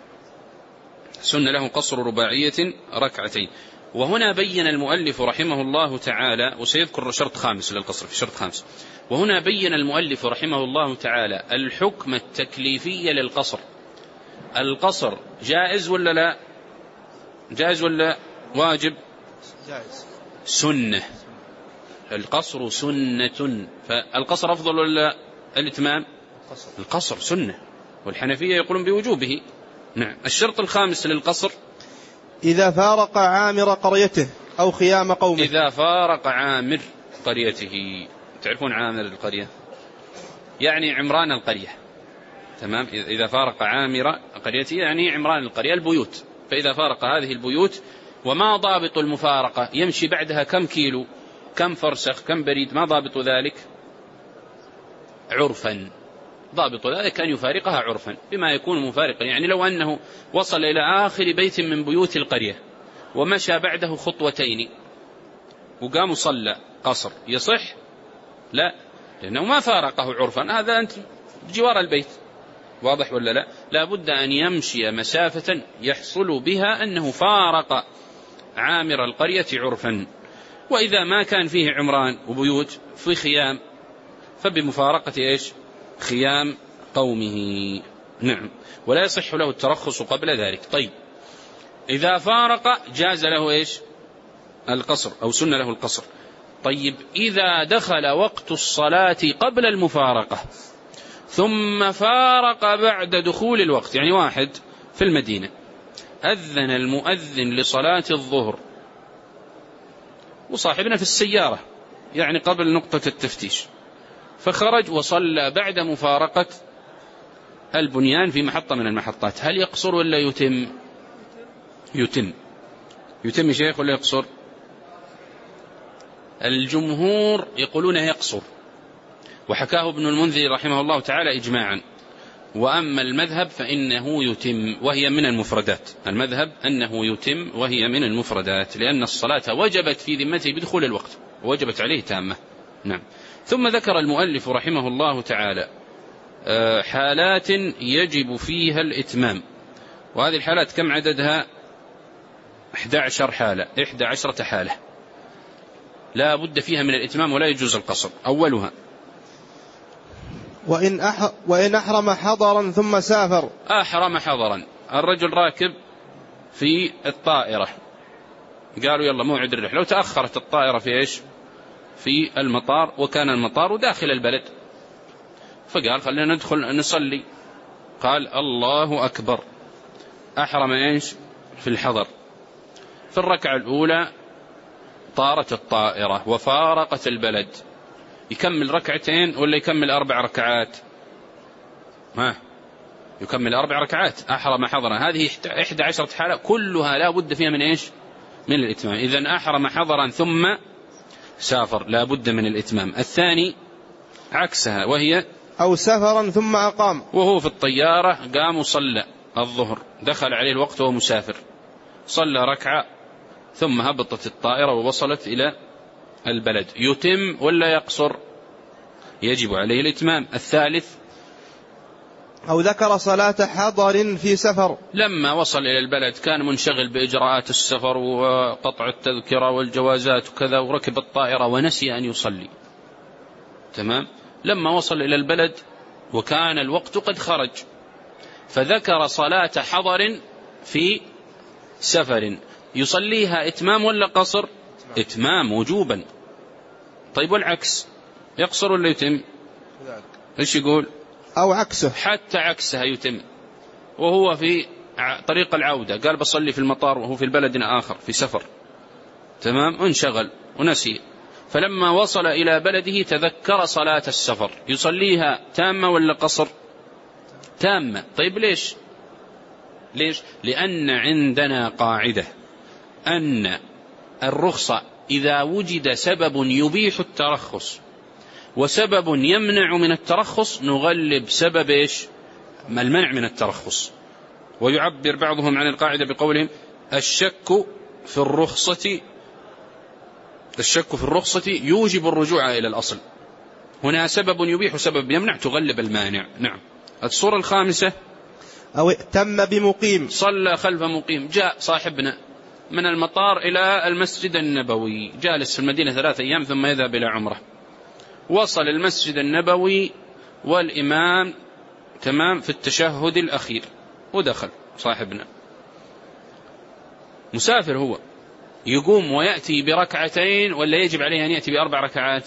Speaker 1: سن له قصر رباعية ركعتين. وهنا بين المؤلف رحمه الله تعالى، وسيذكر شرط خامس للقصر، في شرط خامس. وهنا بين المؤلف رحمه الله تعالى الحكم التكليفي للقصر. القصر جائز ولا لا؟ جائز ولا واجب؟
Speaker 3: جائز.
Speaker 1: سنة. القصر سنة. فالقصر أفضل ولا الإتمام؟ القصر سنة، والحنفية يقولون بوجوبه. نعم. الشرط الخامس للقصر
Speaker 3: إذا فارق عامر قريته أو خيام قومه.
Speaker 1: إذا فارق عامر قريته. تعرفون عامر القرية يعني عمران القرية. تمام. إذا فارق عامر قريته يعني عمران القرية، البيوت. فإذا فارق هذه البيوت، وما ضابط المفارقة؟ يمشي بعدها كم كيلو، كم فرسخ، كم بريد، ما ضابط ذلك؟ عرفا. ضابط ذلك أن يفارقها عرفا بما يكون مفارقا. يعني لو أنه وصل إلى آخر بيت من بيوت القرية ومشى بعده خطوتين وقام صلى قصر يصح؟ لا، لأنه ما فارقه عرفا، هذا أنت جوار البيت، واضح ولا لا؟ لا بد أن يمشي مسافة يحصل بها أنه فارق عامر القرية عرفا. وإذا ما كان فيه عمران وبيوت في خيام فبمفارقة إيش؟ خيام قومه. نعم، ولا يصح له الترخص قبل ذلك. طيب، إذا فارق جاز له إيش؟ القصر، أو سن له القصر. طيب، إذا دخل وقت الصلاة قبل المفارقة ثم فارق بعد دخول الوقت، يعني واحد في المدينة أذن المؤذن لصلاة الظهر وصاحبنا في السيارة يعني قبل نقطة التفتيش، فخرج وصلى بعد مفارقة البنيان في محطة من المحطات، هل يقصر ولا يتم؟ يتم يا شيخ ولا يقصر؟ الجمهور يقولون يقصر، وحكاه ابن المنذر رحمه الله تعالى إجماعا. وأما المذهب فإنه يتم وهي من المفردات، المذهب أنه يتم وهي من المفردات، لأن الصلاة وجبت في ذمته بدخول الوقت، وجبت عليه تامة. نعم. ثم ذكر المؤلف رحمه الله تعالى حالات يجب فيها الإتمام، وهذه الحالات كم عددها؟ 11 حالة، 11 حالة لا بد فيها من الإتمام ولا يجوز القصر. أولها
Speaker 3: وإن أحرم حضرا ثم سافر.
Speaker 1: أحرم حضرا، الرجل راكب في الطائرة، قالوا يلا موعد الرحلة، لو تأخرت الطائرة في إيش؟ في المطار، وكان المطار داخل البلد، فقال خلينا ندخل نصلي، قال الله أكبر، أحرم إيش؟ في الحضر. في الركعة الأولى طارت الطائرة وفارقت البلد، يكمل ركعتين ولا يكمل 4 ركعات؟ يكمل 4 ركعات. أحرم حضرا، هذه 11 حالة كلها لا بد فيها من إيش؟ من الإتمام. إذن أحرم حضرا ثم سافر لا بد من الإتمام. الثاني عكسها، وهي
Speaker 3: أو سفرا ثم أقام،
Speaker 1: وهو في الطيارة قام وصلى الظهر، دخل عليه الوقت وهو مسافر، صلى ركعة ثم هبطت الطائرة ووصلت إلى البلد، يتم ولا يقصر؟ يجب عليه الإتمام. الثالث
Speaker 3: أو ذكر صلاة حضر في سفر،
Speaker 1: لما وصل إلى البلد كان منشغل بإجراءات السفر وقطع التذكرة والجوازات وكذا، وركب الطائرة ونسي أن يصلي، تمام، لما وصل إلى البلد وكان الوقت قد خرج فذكر صلاة حضر في سفر، يصليها إتمام ولا قصر؟ إتمام وجوبا. طيب والعكس يقصر ولا يتم؟ إيش يقول؟
Speaker 3: أو عكسه،
Speaker 1: حتى عكسها يتم، وهو في طريق العودة قال بصلي في المطار وهو في البلد آخر في سفر، تمام، انشغل ونسي، فلما وصل إلى بلده تذكر صلاة السفر، يصليها تامة ولا قصر؟ تامة. طيب ليش؟ لأن عندنا قاعدة أن الرخصة إذا وجد سبب يبيح الترخص وسبب يمنع من الترخص نغلب سبب إيش؟ المنع من الترخص. ويعبر بعضهم عن القاعدة بقولهم الشك في الرخصة يوجب الرجوع إلى الأصل، هنا سبب يبيح وسبب يمنع تغلب المانع. نعم. الصورة الخامسة
Speaker 3: أو ائتم بمقيم،
Speaker 1: صلى خلف مقيم، جاء صاحبنا من المطار إلى المسجد النبوي، جالس في المدينة 3 أيام ثم يذهب إلى عمره، وصل المسجد النبوي والإمام تمام في التشهد الأخير، ودخل صاحبنا مسافر، هو يقوم ويأتي بركعتين ولا يجب عليه أن يأتي ب4 ركعات؟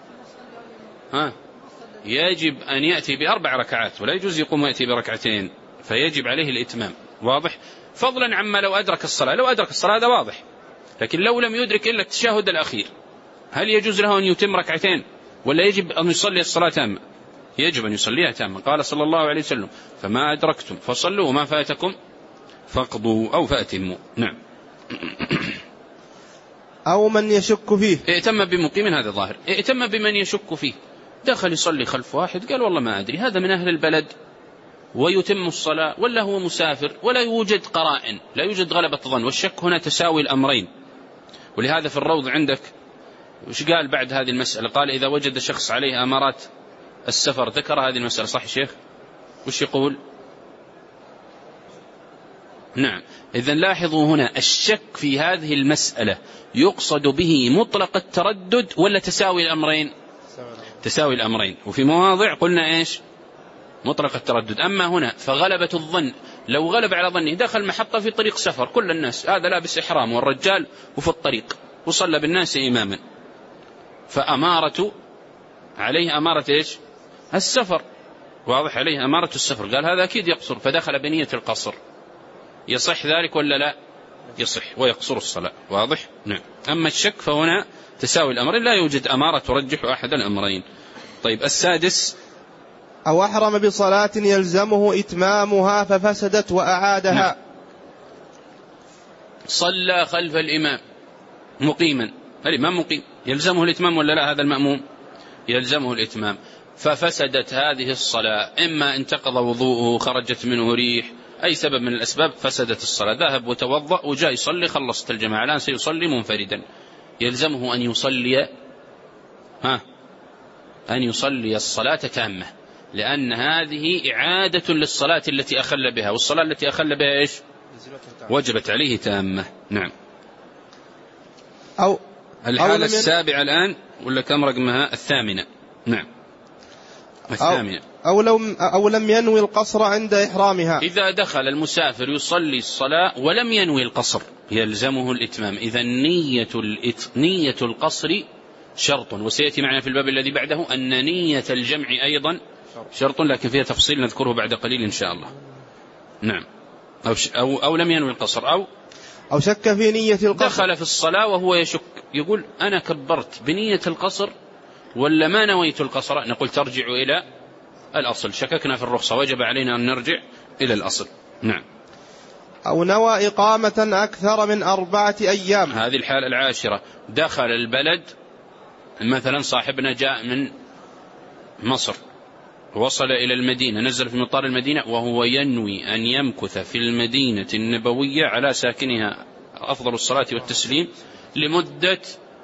Speaker 1: يجب أن يأتي ب4 ركعات، ولا يجوز يقوم ويأتي بركعتين، فيجب عليه الإتمام. واضح؟ فضلا عما لو أدرك الصلاة، لو أدرك الصلاة هذا واضح، لكن لو لم يدرك إلا التشهد الأخير هل يجوز له أن يتم ركعتين ولا يجب أن يصلي الصلاة تامة؟ يجب أن يصليها تامة، قال صلى الله عليه وسلم فما أدركتم فصلوا وما فاتكم فاقضوا أو فأتموا. نعم.
Speaker 3: أو من يشك فيه،
Speaker 1: ائتم بمقيم، هذا ظاهر، ائتم بمن يشك فيه، دخل يصلي خلف واحد قال والله ما أدري هذا من أهل البلد ويتم الصلاة ولا هو مسافر، ولا يوجد قرائن، لا يوجد غلبة ظن، والشك هنا تساوي الأمرين. ولهذا في الروض عندك وش قال بعد هذه المسألة؟ قال إذا وجد شخص عليه أمارات السفر، ذكر هذه المسألة صح شيخ؟ وش يقول؟ نعم. إذن لاحظوا هنا الشك في هذه المسألة يقصد به مطلق التردد ولا تساوي الأمرين؟ تساوي الأمرين. وفي مواضع قلنا إيش؟ مطلق التردد. أما هنا فغلبة الظن، لو غلب على ظنه دخل محطة في طريق سفر، كل الناس هذا لابس إحرام والرجال وفي الطريق وصلى بالناس إماما، فأمارة عليه أمارة إيش؟ السفر، واضح عليه أمارة السفر، قال هذا أكيد يقصر، فدخل بنية القصر، يصح ذلك ولا لا؟ يصح ويقصر الصلاة، واضح؟ نعم. أما الشك فهنا تساوي الأمرين، لا يوجد أمارة ترجح أحد الأمرين. طيب السادس،
Speaker 3: أو أحرم بصلاة يلزمه إتمامها ففسدت وأعادها.
Speaker 1: نعم. صلى خلف الإمام مقيما، الإمام مقيم، يلزمه الإتمام ولا لا؟ هذا المأموم يلزمه الإتمام، ففسدت هذه الصلاة، إما انتقض وضوءه، خرجت منه ريح، أي سبب من الأسباب، فسدت الصلاة. ذهب وتوضأ وجاء يصلي، خلصت الجماعة، الآن سيصلي منفردا، يلزمه أن يصلي الصلاة تامة، لأن هذه إعادة للصلاة التي أخل بها، والصلاة التي أخل بها إيش؟ وجبت عليه تامة. نعم. الحالة السابعة الآن ولا كم رقمها؟ الثامنة. نعم الثامنة.
Speaker 3: أو لم ينوي القصر عند إحرامها.
Speaker 1: إذا دخل المسافر يصلي الصلاة ولم ينوي القصر يلزمه الإتمام. إذا نية القصر شرط، وسيأتي معنا في الباب الذي بعده أن نية الجمع أيضا شرط، لكن فيها تفصيل نذكره بعد قليل إن شاء الله. نعم. أو لم ينوي القصر، أو شك
Speaker 3: في نية القصر،
Speaker 1: دخل في الصلاة وهو يشك، يقول أنا كبرت بنية القصر ولا ما نويت القصر؟ نقول ترجع إلى الأصل، شككنا في الرخصة، وجب علينا أن نرجع إلى الأصل. نعم.
Speaker 3: أو نوى إقامة أكثر من 4 أيام.
Speaker 1: هذه الحالة العاشرة، دخل البلد، مثلا صاحبنا جاء من مصر وصل إلى المدينة، نزل في مطار المدينة وهو ينوي أن يمكث في المدينة النبوية على ساكنها أفضل الصلاة والتسليم لمدة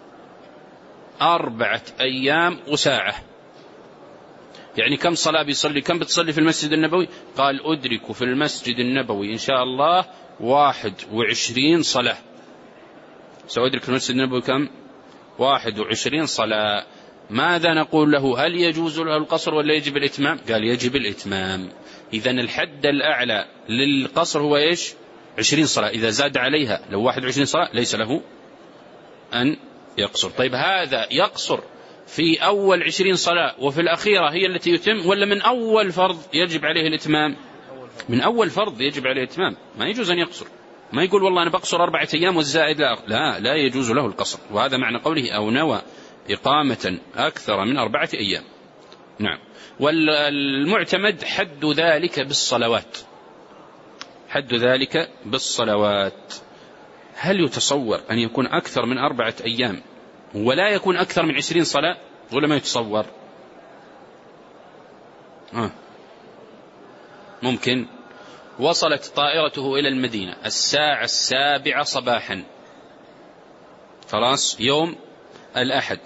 Speaker 1: 4 أيام وساعة. يعني كم صلاة بيصلي؟ كم بتصلي في المسجد النبوي؟ قال أدرك في المسجد النبوي إن شاء الله 21 صلاة. سأدرك في المسجد النبوي كم؟ 21 صلاة. ماذا نقول له؟ هل يجوز له القصر ولا يجب الإتمام؟ قال يجب الإتمام. إذن الحد الأعلى للقصر هو إيش؟ 20 صلاة. إذا زاد عليها لو 21 صلاة ليس له أن يقصر. طيب هذا يقصر في أول 20 صلاة وفي الأخيرة هي التي يتم، ولا من أول فرض يجب عليه الإتمام؟ من أول فرض يجب عليه الإتمام، ما يجوز أن يقصر، ما يقول والله أنا بقصر 4 أيام والزائد لا يجوز له القصر. وهذا معنى قوله أو نوى إقامة أكثر من 4 أيام. نعم. والمعتمد حد ذلك بالصلوات، حد ذلك بالصلوات. هل يتصور أن يكون أكثر من 4 أيام ولا يكون أكثر من 20 صلاة ولا ما يتصور؟ ممكن. وصلت طائرته إلى المدينة الساعة 7 صباحا، خلاص، يوم الأحد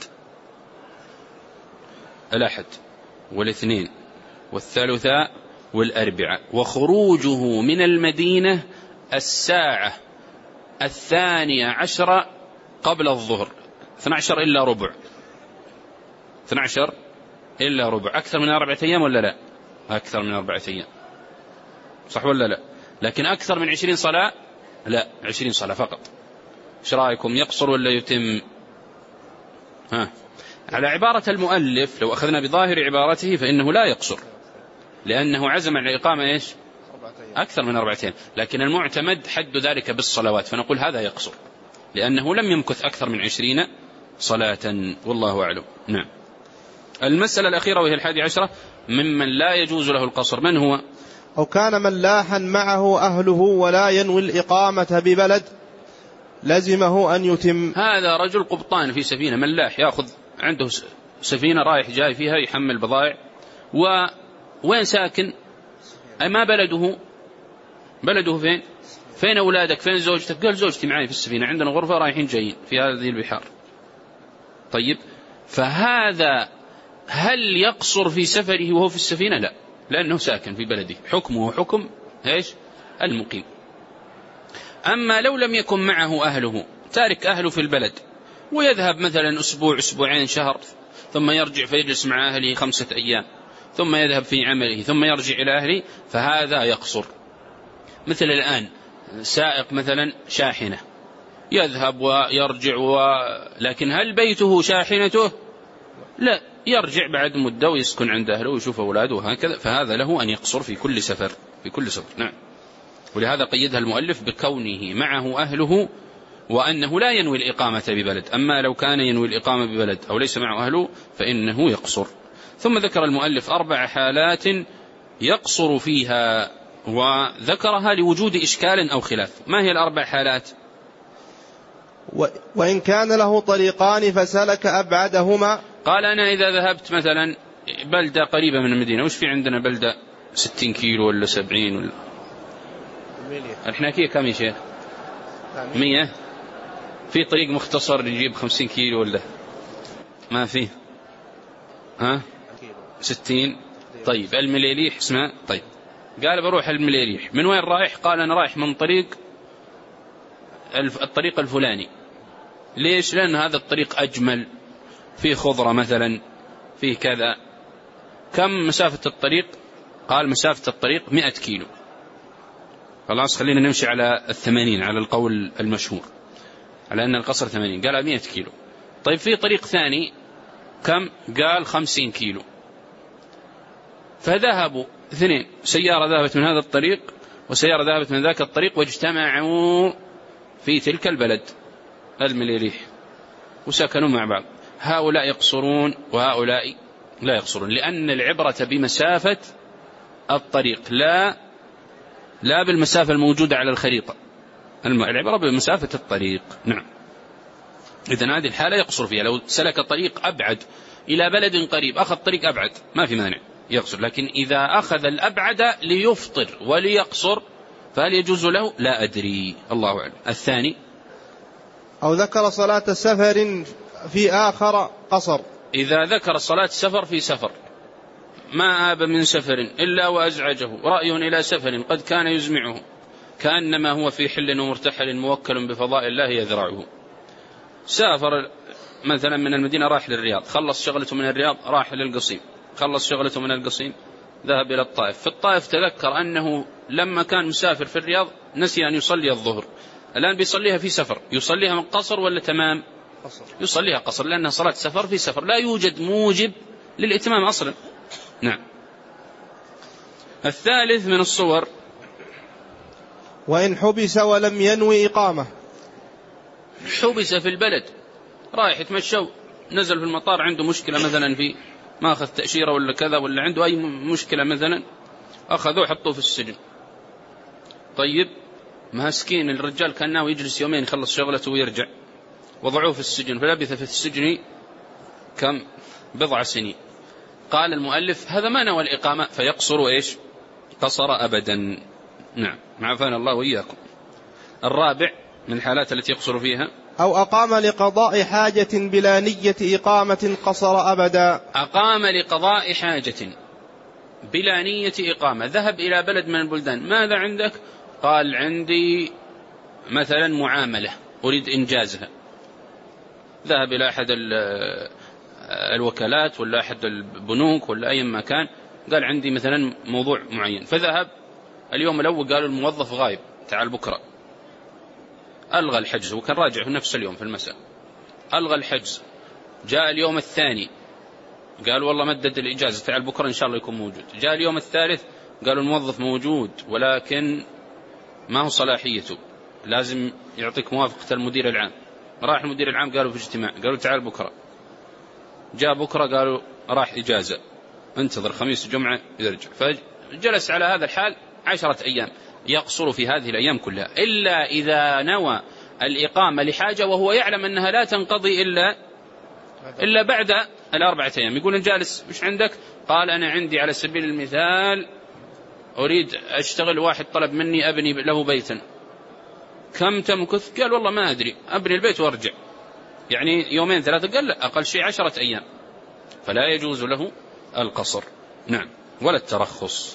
Speaker 1: والاثنين والثلاثاء والأربعاء، وخروجه من المدينة الساعة 12 قبل الظهر، 12 إلا ربع، 12 إلا ربع. أكثر من 4 أيام ولا لا؟ أكثر من 4 أيام، صح ولا لا؟ لكن أكثر من 20 صلاة لا، 20 صلاة فقط. ايش رأيكم، يقصر ولا يتم؟ على عبارة المؤلف لو أخذنا بظاهر عبارته فإنه لا يقصر، لأنه عزم على إقامة إيش؟ أكثر من 4 أيام. لكن المعتمد حد ذلك بالصلوات، فنقول هذا يقصر لأنه لم يمكث أكثر من 20 صلاة، والله أعلم. نعم. المسألة الأخيرة وهي 11 ممن لا يجوز له القصر، من هو؟
Speaker 3: أو كان ملاحا معه أهله ولا ينوي الإقامة ببلد لزمه أن يتم.
Speaker 1: هذا رجل قبطان في سفينة، ملاح، يأخذ عنده سفينة رايح جاي فيها يحمل بضائع، وين ساكن؟ ما بلده فين أولادك؟ فين زوجتك؟ قال زوجتي معي في السفينة، عندنا غرفة رايحين جايين في هذه البحار. طيب، فهذا هل يقصر في سفره وهو في السفينة؟ لا، لأنه ساكن في بلده، حكمه حكم المقيم. أما لو لم يكن معه أهله، تارك أهله في البلد ويذهب مثلا أسبوع، أسبوعين، شهر، ثم يرجع فيجلس مع أهله 5 أيام، ثم يذهب في عمله، ثم يرجع إلى أهله، فهذا يقصر. مثل الآن سائق مثلا شاحنة يذهب ويرجع لكن هل بيته شاحنته؟ لا، يرجع بعد مدة ويسكن عند أهله ويشوف أولاده وهكذا، فهذا له أن يقصر في كل سفر. نعم. ولهذا قيدها المؤلف بكونه معه أهله وأنه لا ينوي الإقامة ببلد. أما لو كان ينوي الإقامة ببلد أو ليس معه أهله فإنه يقصر. ثم ذكر المؤلف 4 حالات يقصر فيها، وذكرها لوجود إشكال أو خلاف. ما هي ال4 حالات؟
Speaker 3: وإن كان له طريقان فسلك أبعدهما.
Speaker 1: قال أنا إذا ذهبت مثلا بلدة قريبة من المدينة، وش في عندنا بلدة 60 كيلو ولا 70 ولا الحناكية كم يا شيخ؟ 100. في طريق مختصر يجيب 50 كيلو ولا ما فيه؟ 60. طيب المليليح اسمها. طيب قال بروح المليليح. من وين رايح؟ قال أنا رايح من الطريق الفلاني. ليش؟ لأن هذا الطريق أجمل، فيه خضرة مثلا، فيه كذا. كم مسافة الطريق؟ قال مسافة الطريق 100 كيلو. خلاص خلينا نمشي على 80 على القول المشهور، على أن القصر 80. قال 100 كيلو. طيب في طريق ثاني كم؟ قال 50 كيلو. فذهبوا 2، سيارة ذهبت من هذا الطريق وسيارة ذهبت من ذاك الطريق، واجتمعوا في تلك البلد المليليح وسكنوا مع بعض. هؤلاء يقصرون وهؤلاء لا يقصرون، لأن العبرة بمسافة الطريق لا بالمسافة الموجودة على الخريطة، العبرة بمسافة الطريق. نعم. إذن هذه الحالة يقصر فيها. لو سلك طريق أبعد إلى بلد قريب، أخذ طريق أبعد، ما في مانع يقصر. لكن إذا أخذ الأبعد ليفطر وليقصر فهل يجوز له؟ لا أدري، الله أعلم. الثاني
Speaker 3: أو ذكر صلاة السفر في آخر قصر.
Speaker 1: إذا ذكر صلاة السفر في سفر، ما آب من سفر إلا وأزعجه رأي إلى سفر قد كان يزمعه، كأنما هو في حل ومرتحل موكل بفضاء الله يذرعه. سافر مثلا من المدينة راح للرياض، خلص شغلته من الرياض راح للقصيم، خلص شغلته من القصيم ذهب إلى الطائف. في الطائف تذكر أنه لما كان مسافر في الرياض نسي أن يصلي الظهر، الآن بيصليها في سفر، يصليها من قصر ولا تمام؟ يصليها قصر، لأنها صلاة سفر في سفر، لا يوجد موجب للإتمام أصلا. نعم. الثالث من الصور
Speaker 3: وإن حبس ولم ينوي إقامة.
Speaker 1: حبس في البلد، رايح يتمشى، نزل في المطار عنده مشكلة مثلا في ما أخذ تأشيرة ولا كذا، ولا عنده أي مشكلة مثلا، أخذوه حطوه في السجن. طيب مسكين الرجال كان ناوي يجلس يومين يخلص شغلته ويرجع، وضعوه في السجن، فلبث في السجن كم؟ 10 سنين. قال المؤلف هذا ما نوى الإقامة فيقصر قصر أبدا. نعم، عافانا الله وإياكم. الرابع من الحالات التي يقصر فيها
Speaker 3: أو أقام لقضاء حاجة بلا نية إقامة قصر أبدا.
Speaker 1: أقام لقضاء حاجة بلا نية إقامة، ذهب إلى بلد من البلدان. ماذا عندك؟ قال عندي مثلا معاملة أريد إنجازها. ذهب إلى أحد الوكالات ولا أحد البنوك ولا أي مكان، قال عندي مثلا موضوع معين، فذهب اليوم الأول قالوا الموظف غايب تعال بكرة، ألغى الحجز، وكان راجع في نفس اليوم في المساء، ألغى الحجز. جاء اليوم الثاني قال والله مدد الإجازة تعال بكرة إن شاء الله يكون موجود. جاء اليوم الثالث قالوا الموظف موجود ولكن ما هو صلاحيته، لازم يعطيك موافقة المدير العام. راح المدير العام قالوا في اجتماع، قالوا تعال بكرة. جاء بكرة قالوا راح إجازة، انتظر خميس جمعة يرجع. فجلس على هذا الحال 10 أيام. يقصر في هذه الأيام كلها إلا إذا نوى الإقامة لحاجة وهو يعلم أنها لا تنقضي إلا بعد ال4 أيام. يقول الجالس وش عندك؟ قال أنا عندي على سبيل المثال أريد أشتغل، واحد طلب مني أبني له بيتا، كم تمكث؟ قال والله ما أدري، أبني البيت وأرجع، يعني 2-3. قال لا، أقل شيء 10 أيام، فلا يجوز له القصر. نعم، ولا الترخص.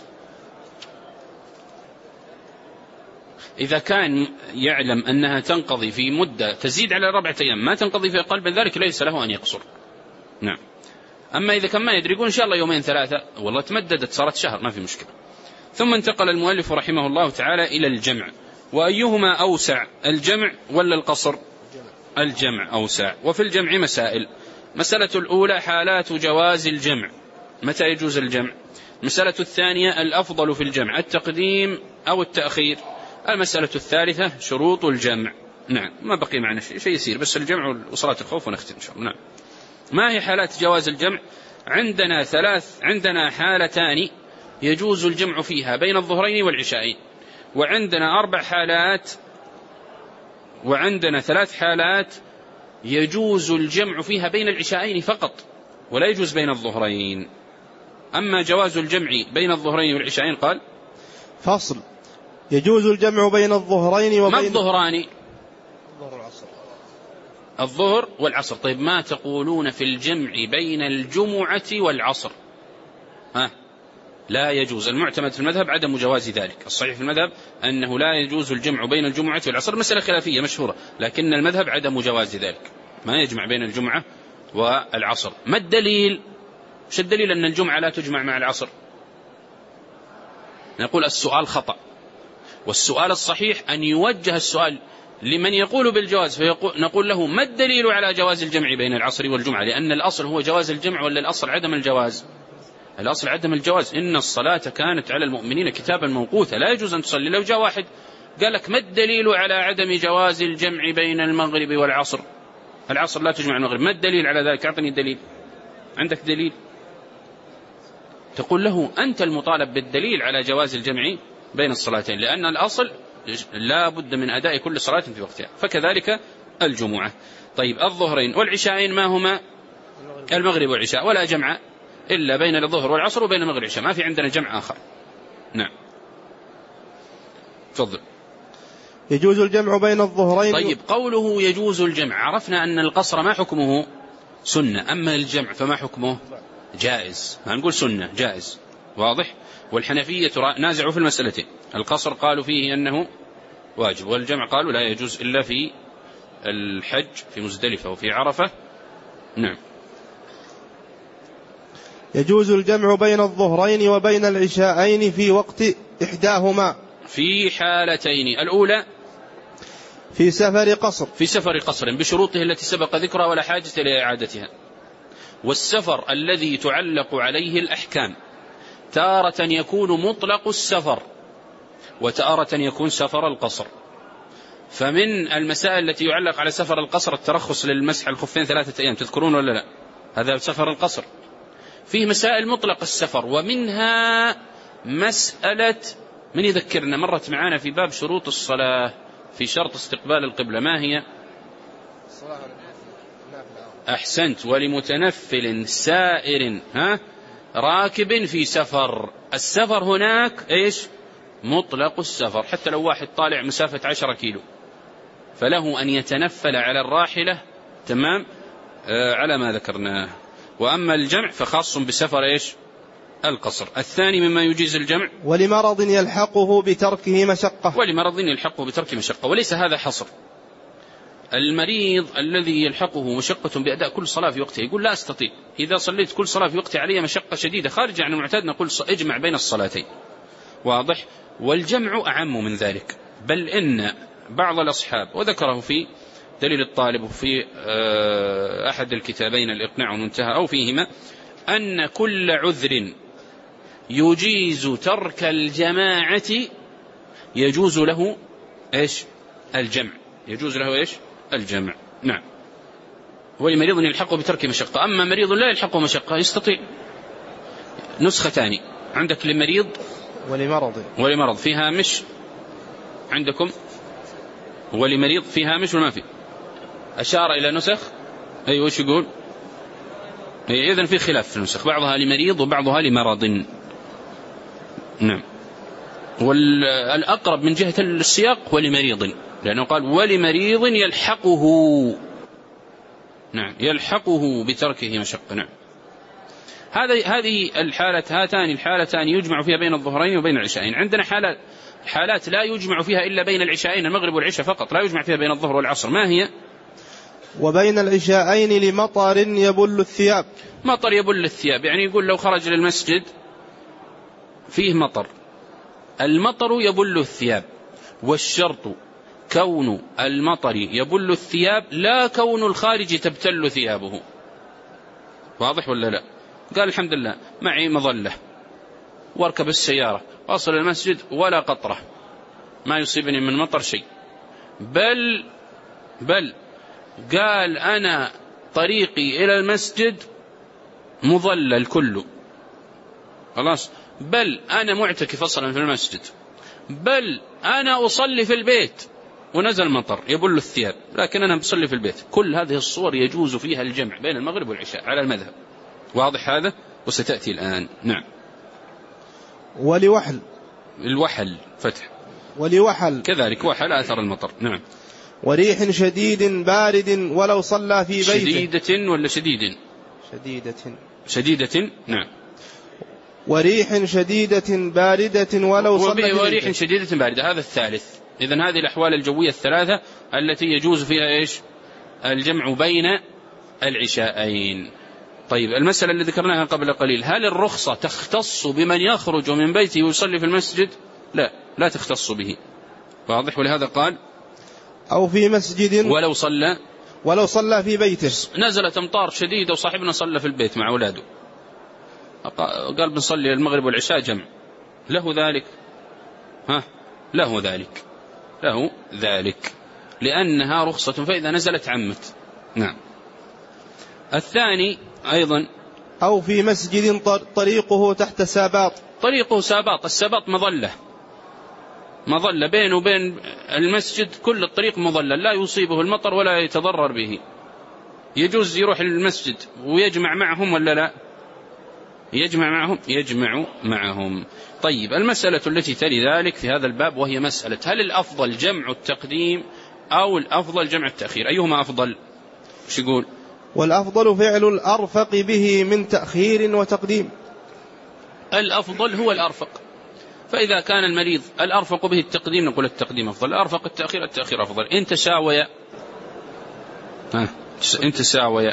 Speaker 1: إذا كان يعلم أنها تنقضي في مدة تزيد على 4 أيام، ما تنقضي في أقل من ذلك، ليس له أن يقصر. نعم. أما إذا كان ما يدري، يقول إن شاء الله 2-3، والله تمددت صارت شهر، ما في مشكلة. ثم انتقل المؤلف رحمه الله تعالى إلى الجمع. وأيهما أوسع، الجمع ولا القصر؟ الجمع أوسع. وفي الجمع مسائل. مسألة الأولى حالات جواز الجمع، متى يجوز الجمع. مسألة الثانية الأفضل في الجمع، التقديم أو التأخير. المسألة الثالثة شروط الجمع. نعم، ما بقي معنا شيء يسير، بس الجمع وصلاة الخوف ونختم إن شاء الله. نعم. ما هي حالات جواز الجمع؟ عندنا حالتان يجوز الجمع فيها بين الظهرين والعشاءين، وعندنا 4 حالات، وعندنا 3 حالات يجوز الجمع فيها بين العشاءين فقط، ولا يجوز بين الظهرين. أما جواز الجمع بين الظهرين والعشاءين قال
Speaker 3: فصل: يجوز الجمع بين الظهرين وبين
Speaker 1: ما الظهران؟ الظهر والعصر. طيب ما تقولون في الجمع بين الجمعة والعصر؟ لا يجوز. المعتمد في المذهب عدم جواز ذلك. الصحيح في المذهب أنه لا يجوز الجمع بين الجمعة والعصر، مسألة خلافية مشهورة، لكن المذهب عدم جواز ذلك، ما يجمع بين الجمعة والعصر. ما الدليل؟ مش الدليل أن الجمعة لا تجمع مع العصر؟ نقول السؤال خطأ، والسؤال الصحيح أن يوجه السؤال لمن يقول بالجواز، نقول له ما الدليل على جواز الجمع بين العصر والجمعة؟ لأن الأصل هو جواز الجمع، ولا الأصل عدم الجواز؟ الأصل عدم الجواز. إن الصلاة كانت على المؤمنين كتابا موقوتا، لا يجوز أن تصلي. لو جاء واحد قال لك ما الدليل على عدم جواز الجمع بين المغرب والعصر؟ العصر لا تجمع المغرب، ما الدليل على ذلك؟ أعطني دليل. عندك دليل؟ تقول له أنت المطالب بالدليل على جواز الجمع بين الصلاتين، لأن الأصل لا بد من أداء كل صلاة في وقتها، فكذلك الجمعة. طيب الظهرين والعشاءين ما هما؟ المغرب والعشاء، ولا جمع إلا بين الظهر والعصر وبين المغرب والعشاء، ما في عندنا جمع آخر. نعم، تفضل.
Speaker 3: يجوز الجمع بين الظهرين.
Speaker 1: طيب قوله يجوز الجمع، عرفنا أن القصر ما حكمه؟ سنة. أما الجمع فما حكمه؟ جائز. ما نقول سنة، جائز. واضح؟ والحنفية نازعوا في المسألتين، القصر قالوا فيه أنه واجب، والجمع قالوا لا يجوز إلا في الحج، في مزدلفة وفي عرفة. نعم.
Speaker 3: يجوز الجمع بين الظهرين وبين العشاءين في وقت إحداهما
Speaker 1: في حالتين: الأولى
Speaker 3: في سفر قصر،
Speaker 1: في سفر قصر بشروطه التي سبق ذكرها ولا حاجة إلى إعادتها. والسفر الذي تعلق عليه الأحكام تارة يكون مطلق السفر، وتارة يكون سفر القصر. فمن المسائل التي يعلق على سفر القصر الترخص للمسح الخفين 3 أيام، تذكرون ولا لا؟ هذا سفر القصر. فيه مسائل مطلق السفر، ومنها مسألة من يذكرنا، مرت معانا في باب شروط الصلاة في شرط استقبال القبلة، ما هي؟ أحسنت. ولمتنفل سائر راكب في سفر. السفر هناك إيش؟ مطلق السفر، حتى لو واحد طالع مسافة 10 كيلو فله أن يتنفل على الراحلة، تمام، على ما ذكرناه. وأما الجمع فخاص بسفر إيش؟ القصر. الثاني مما يجيز الجمع
Speaker 3: ولمرض يلحقه بتركه مشقة.
Speaker 1: ولمرض يلحقه بترك مشقة، وليس هذا حصر. المريض الذي يلحقه مشقة بأداء كل صلاة في وقتها يقول لا أستطيع، إذا صليت كل صلاة في وقتها علي مشقة شديدة خارج عن المعتاد، نقول اجمع بين الصلاتين. واضح؟ والجمع أعم من ذلك، بل إن بعض الأصحاب، وذكره في دليل الطالب وفي أحد الكتابين الإقناع والمنتهى أو فيهما، أن كل عذر يجيز ترك الجماعة يجوز له إيش؟ الجمع. يجوز له إيش؟ الجمع. نعم. ولمريض يلحقه بترك مشقة. أما مريض لا يلحقه مشقة يستطيع. نسخة ثانية عندك لمريض ولمرض فيها مش عندكم، ولمريض فيها مش وما في. أشار إلى نسخ. أيوة، وش يقول؟ إذن في خلاف في النسخ، بعضها لمريض وبعضها لمرض. نعم. والأقرب من جهة السياق ولمريض، لأنه قال ولمريض يلحقه. نعم، يلحقه بتركه مشقة. نعم. هذه هاتان الحالتان يجمع فيها بين الظهرين وبين العشاءين. عندنا حالات لا يجمع فيها إلا بين العشاءين، المغرب والعشاء فقط، لا يجمع فيها بين الظهر والعصر. ما هي؟
Speaker 3: وبين العشاءين لمطر يبل الثياب.
Speaker 1: مطر يبل الثياب، يعني يقول لو خرج للمسجد فيه مطر، المطر يبل الثياب، والشرط كون المطر يبل الثياب لا كون الخارج تبتل ثيابه. واضح ولا لا؟ قال الحمد لله معي مظلة واركب السيارة واصل المسجد ولا قطرة، ما يصيبني من مطر شيء، بل قال أنا طريقي إلى المسجد مظلل كله خلاص، بل أنا معتكف أصلا في المسجد، بل أنا أصلي في البيت ونزل مطر يبل الثياب لكن أنا بصلي في البيت. كل هذه الصور يجوز فيها الجمع بين المغرب والعشاء على المذهب. واضح هذا؟ وستأتي الآن. نعم.
Speaker 3: ولوحل،
Speaker 1: الوحل فتح،
Speaker 3: ولوحل
Speaker 1: كذلك وحل أثر المطر. نعم.
Speaker 3: وريح شديد بارد ولو صلى في بيته.
Speaker 1: شديدة ولا شديد؟ شديدة. نعم. وريح
Speaker 3: شديدة باردة ولو صلى في بيته.
Speaker 1: وريح شديدة باردة، هذا الثالث. إذن هذه الأحوال الجوية الثلاثة التي يجوز فيها إيش؟ الجمع بين العشاءين. طيب، المسألة اللي ذكرناها قبل قليل، هل الرخصة تختص بمن يخرج من بيته ويصلي في المسجد؟ لا تختص به. واضح؟ ولهذا قال
Speaker 3: أو في مسجد ولو صلى في بيته.
Speaker 1: نزلت أمطار شديدة وصاحبنا صلى في البيت مع أولاده، قال بنصلي المغرب والعشاء جمع، له ذلك؟ له ذلك لأنها رخصة، فإذا نزلت عمت. نعم. الثاني أيضا
Speaker 3: أو في مسجد طريقه تحت ساباط.
Speaker 1: طريقه ساباط، الساباط مظلة بينه وبين المسجد، كل الطريق مظلل لا يصيبه المطر ولا يتضرر به، يجوز يروح للمسجد ويجمع معهم ولا لا؟ يجمع معهم. طيب، المسألة التي تلي ذلك في هذا الباب وهي مسألة هل الأفضل جمع التقديم أو الأفضل جمع التأخير؟ أيهما أفضل؟ وش يقول؟
Speaker 3: والأفضل فعل الأرفق به من تأخير وتقديم.
Speaker 1: الأفضل هو الأرفق، فإذا كان المريض الأرفق به التقديم نقول التقديم أفضل، الأرفق التأخير أفضل. إن تساوي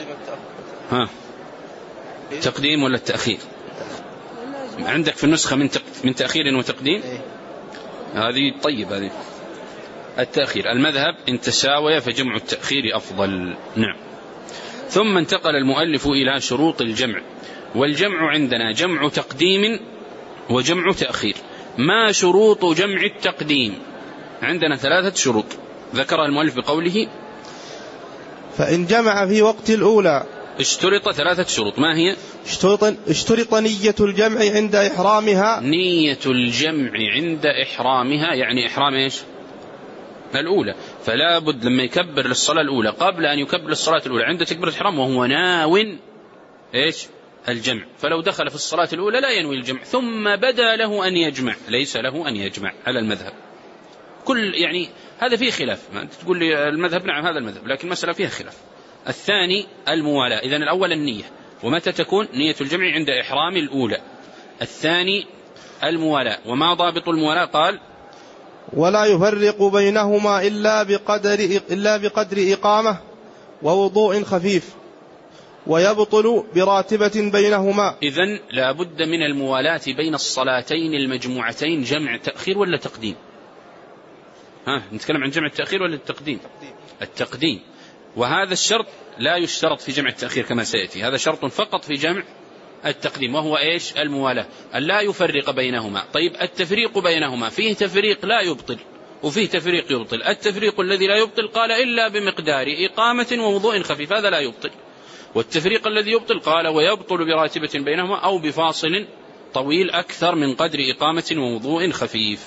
Speaker 1: تقديم ولا التأخير؟ عندك في النسخة من تأخير وتقديم هذه. طيب، هذه التأخير. المذهب إن تساوي فجمع التأخير أفضل. نعم. ثم انتقل المؤلف إلى شروط الجمع. والجمع عندنا جمع تقديم وجمع تأخير. ما شروط جمع التقديم؟ عندنا 3 شروط ذكرها المؤلف بقوله
Speaker 3: فإن جمع في وقت الأولى.
Speaker 1: اشترط 3 شروط. ما هي؟
Speaker 3: اشترط نية الجمع عند إحرامها.
Speaker 1: نية الجمع عند إحرامها، يعني إحرام إيش؟ الأولى. فلا بد لما يكبر للصلاة الأولى قبل أن يكبر للصلاة الأولى عند تكبيرة الإحرام وهو ناو إيش؟ الجمع. فلو دخل في الصلاة الأولى لا ينوي الجمع ثم بدا له أن يجمع، ليس له أن يجمع على المذهب. يعني هذا فيه خلاف، ما تقول لي المذهب نعم هذا المذهب، لكن مسألة فيها خلاف. الثاني الموالاة. إذن الأول النية، ومتى تكون نية الجمع؟ عند إحرام الأولى. الثاني الموالاة. وما ضابط الموالاة؟ قال
Speaker 3: ولا يفرق بينهما إلا بقدر إقامة ووضوء خفيف، ويبطل براتبة بينهما.
Speaker 1: إذن لا بد من الموالاة بين الصلاتين المجموعتين. جمع تأخير ولا تقديم؟ نتكلم عن جمع التأخير ولا التقديم؟ التقديم. وهذا الشرط لا يشترط في جمع التأخير كما سيأتي، هذا شرط فقط في جمع التقديم، وهو إيش؟ الموالاة، أن لا يفرق بينهما. طيب، التفريق بينهما فيه تفريق لا يبطل وفيه تفريق يبطل. التفريق الذي لا يبطل قال إلا بمقدار إقامة ووضوء خفيف، هذا لا يبطل. والتفريق الذي يبطل قال ويبطل براتبة بينهما أو بفاصل طويل أكثر من قدر إقامة ووضوء خفيف.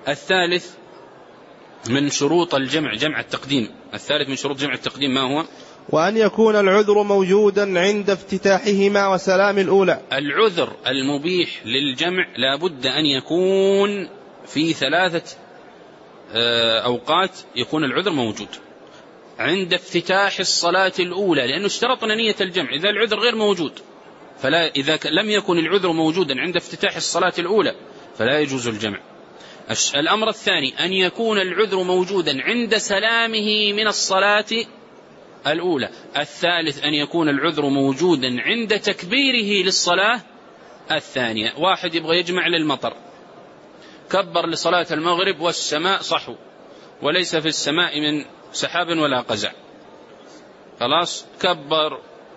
Speaker 1: الثالث من شروط الجمع جمع التقديم. الثالث من شروط جمع التقديم ما هو؟
Speaker 3: وأن يكون العذر موجودا عند افتتاحهما وسلام الأولى.
Speaker 1: العذر المبيح للجمع لا بد أن يكون في 3 أوقات يكون العذر موجود. عند افتتاح الصلاة الأولى، لأنه اشترطنا نية الجمع، إذا العذر غير موجود إذا لم يكن العذر موجودا عند افتتاح الصلاة الأولى فلا يجوز الجمع. الأمر الثاني أن يكون العذر موجودا عند سلامه من الصلاة الأولى. الثالث أن يكون العذر موجودا عند تكبيره للصلاة الثانية. واحد يبغى يجمع للمطر، كبر لصلاة المغرب والسماء صحو وليس في السماء من سحاب ولا قزع، خلاص كبر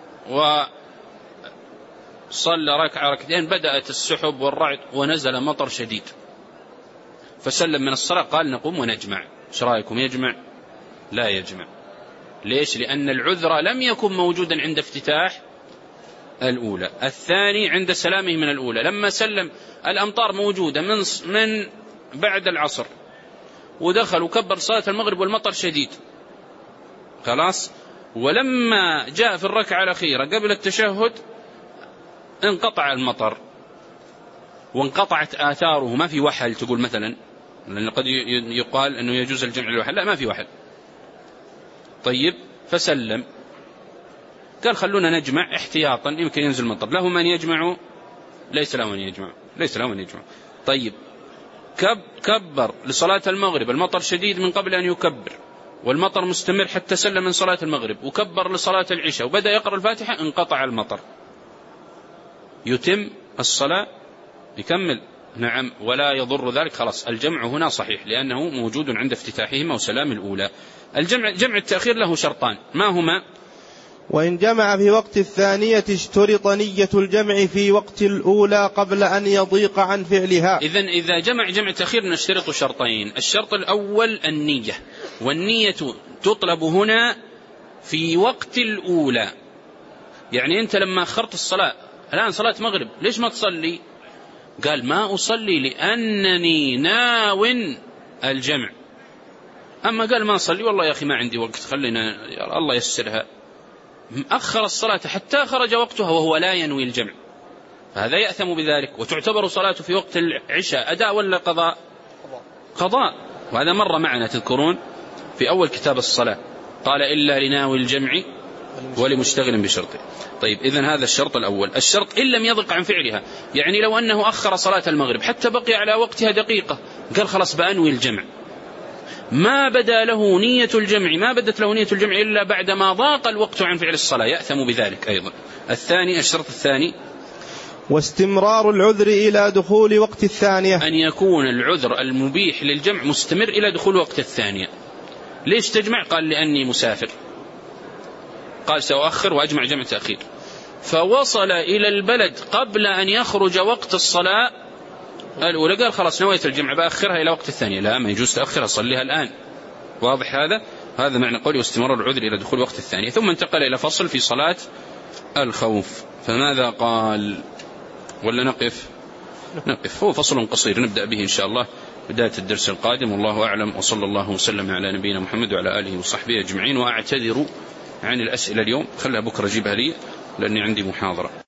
Speaker 1: وصلى ركعة ركعتين، بدأت السحب والرعد ونزل مطر شديد، فسلم من الصلاة، قال نقوم ونجمع، ايش رأيكم يجمع؟ لا يجمع. ليش؟ لأن العذر لم يكن موجودا عند افتتاح الأولى. الثاني عند سلامه من الأولى، لما سلم الأمطار موجودة من بعد العصر ودخل وكبر صلاة المغرب والمطر شديد، خلاص، ولما جاء في الركعة الأخيرة قبل التشهد انقطع المطر وانقطعت آثاره، ما في وحل تقول مثلا، لأن قد يقال أنه يجوز الجمع للوحل، لا ما في وحل. طيب فسلم، قال خلونا نجمع احتياطا يمكن ينزل المطر، له من يجمع؟ ليس له من يجمع، ليس له من يجمع. طيب كبر لصلاة المغرب، المطر شديد من قبل أن يكبر والمطر مستمر حتى سلم من صلاة المغرب، وكبر لصلاة العشاء وبدأ يقرأ الفاتحة، انقطع المطر، يتم الصلاة يكمل، نعم، ولا يضر ذلك، خلاص الجمع هنا صحيح لأنه موجود عند افتتاحهما وسلام الأولى. جمع التأخير له شرطان، ما هما؟
Speaker 3: وإن جمع في وقت الثانية اشترط نية الجمع في وقت الأولى قبل أن يضيق عن فعلها.
Speaker 1: إذا جمع تأخير نشترط شرطين. الشرط الأول النية، والنية تطلب هنا في وقت الأولى. يعني أنت لما أخرت الصلاة، الآن صلاة مغرب، ليش ما تصلي؟ قال ما أصلي لأنني ناو الجمع. أما قال ما أصلي والله يا أخي ما عندي وقت، خلينا يا الله يسرها، أخر الصلاة حتى خرج وقتها وهو لا ينوي الجمع، فهذا يأثم بذلك. وتعتبر صلاته في وقت العشاء أداء ولا قضاء؟ قضاء. وهذا مر معنا تذكرون في أول كتاب الصلاة، قال إلا لناوي الجمع ولمشتغل بشرطه. طيب إذن هذا الشرط الأول. الشرط إن لم يضق عن فعلها، يعني لو أنه أخر صلاة المغرب حتى بقي على وقتها دقيقة، قال خلاص بأنوي الجمع، ما بدا له نية الجمع، ما بدت له نية الجمع إلا بعدما ضاق الوقت عن فعل الصلاة، يأثم بذلك أيضا. الثاني، الشرط الثاني،
Speaker 3: واستمرار العذر إلى دخول وقت الثانية،
Speaker 1: أن يكون العذر المبيح للجمع مستمر إلى دخول وقت الثانية. ليش تجمع؟ قال لأني مسافر، قال سأؤخر وأجمع جمع تأخير، فوصل إلى البلد قبل أن يخرج وقت الصلاة الأولى، قال خلاص نويت الجمع بأخرها إلى وقت الثانية، لا ما يجوز تأخرها، صليها الآن. واضح هذا معنى قولي واستمرار العذر إلى دخول وقت الثانية. ثم انتقل إلى فصل في صلاة الخوف، فماذا قال؟ ولا نقف؟ هو فصل قصير نبدأ به إن شاء الله بداية الدرس القادم، والله أعلم، وصلى الله وسلم على نبينا محمد وعلى آله وصحبه أجمعين. وأعتذر عن الأسئلة اليوم، خلها بكرة جيبها لي لأني عندي محاضرة.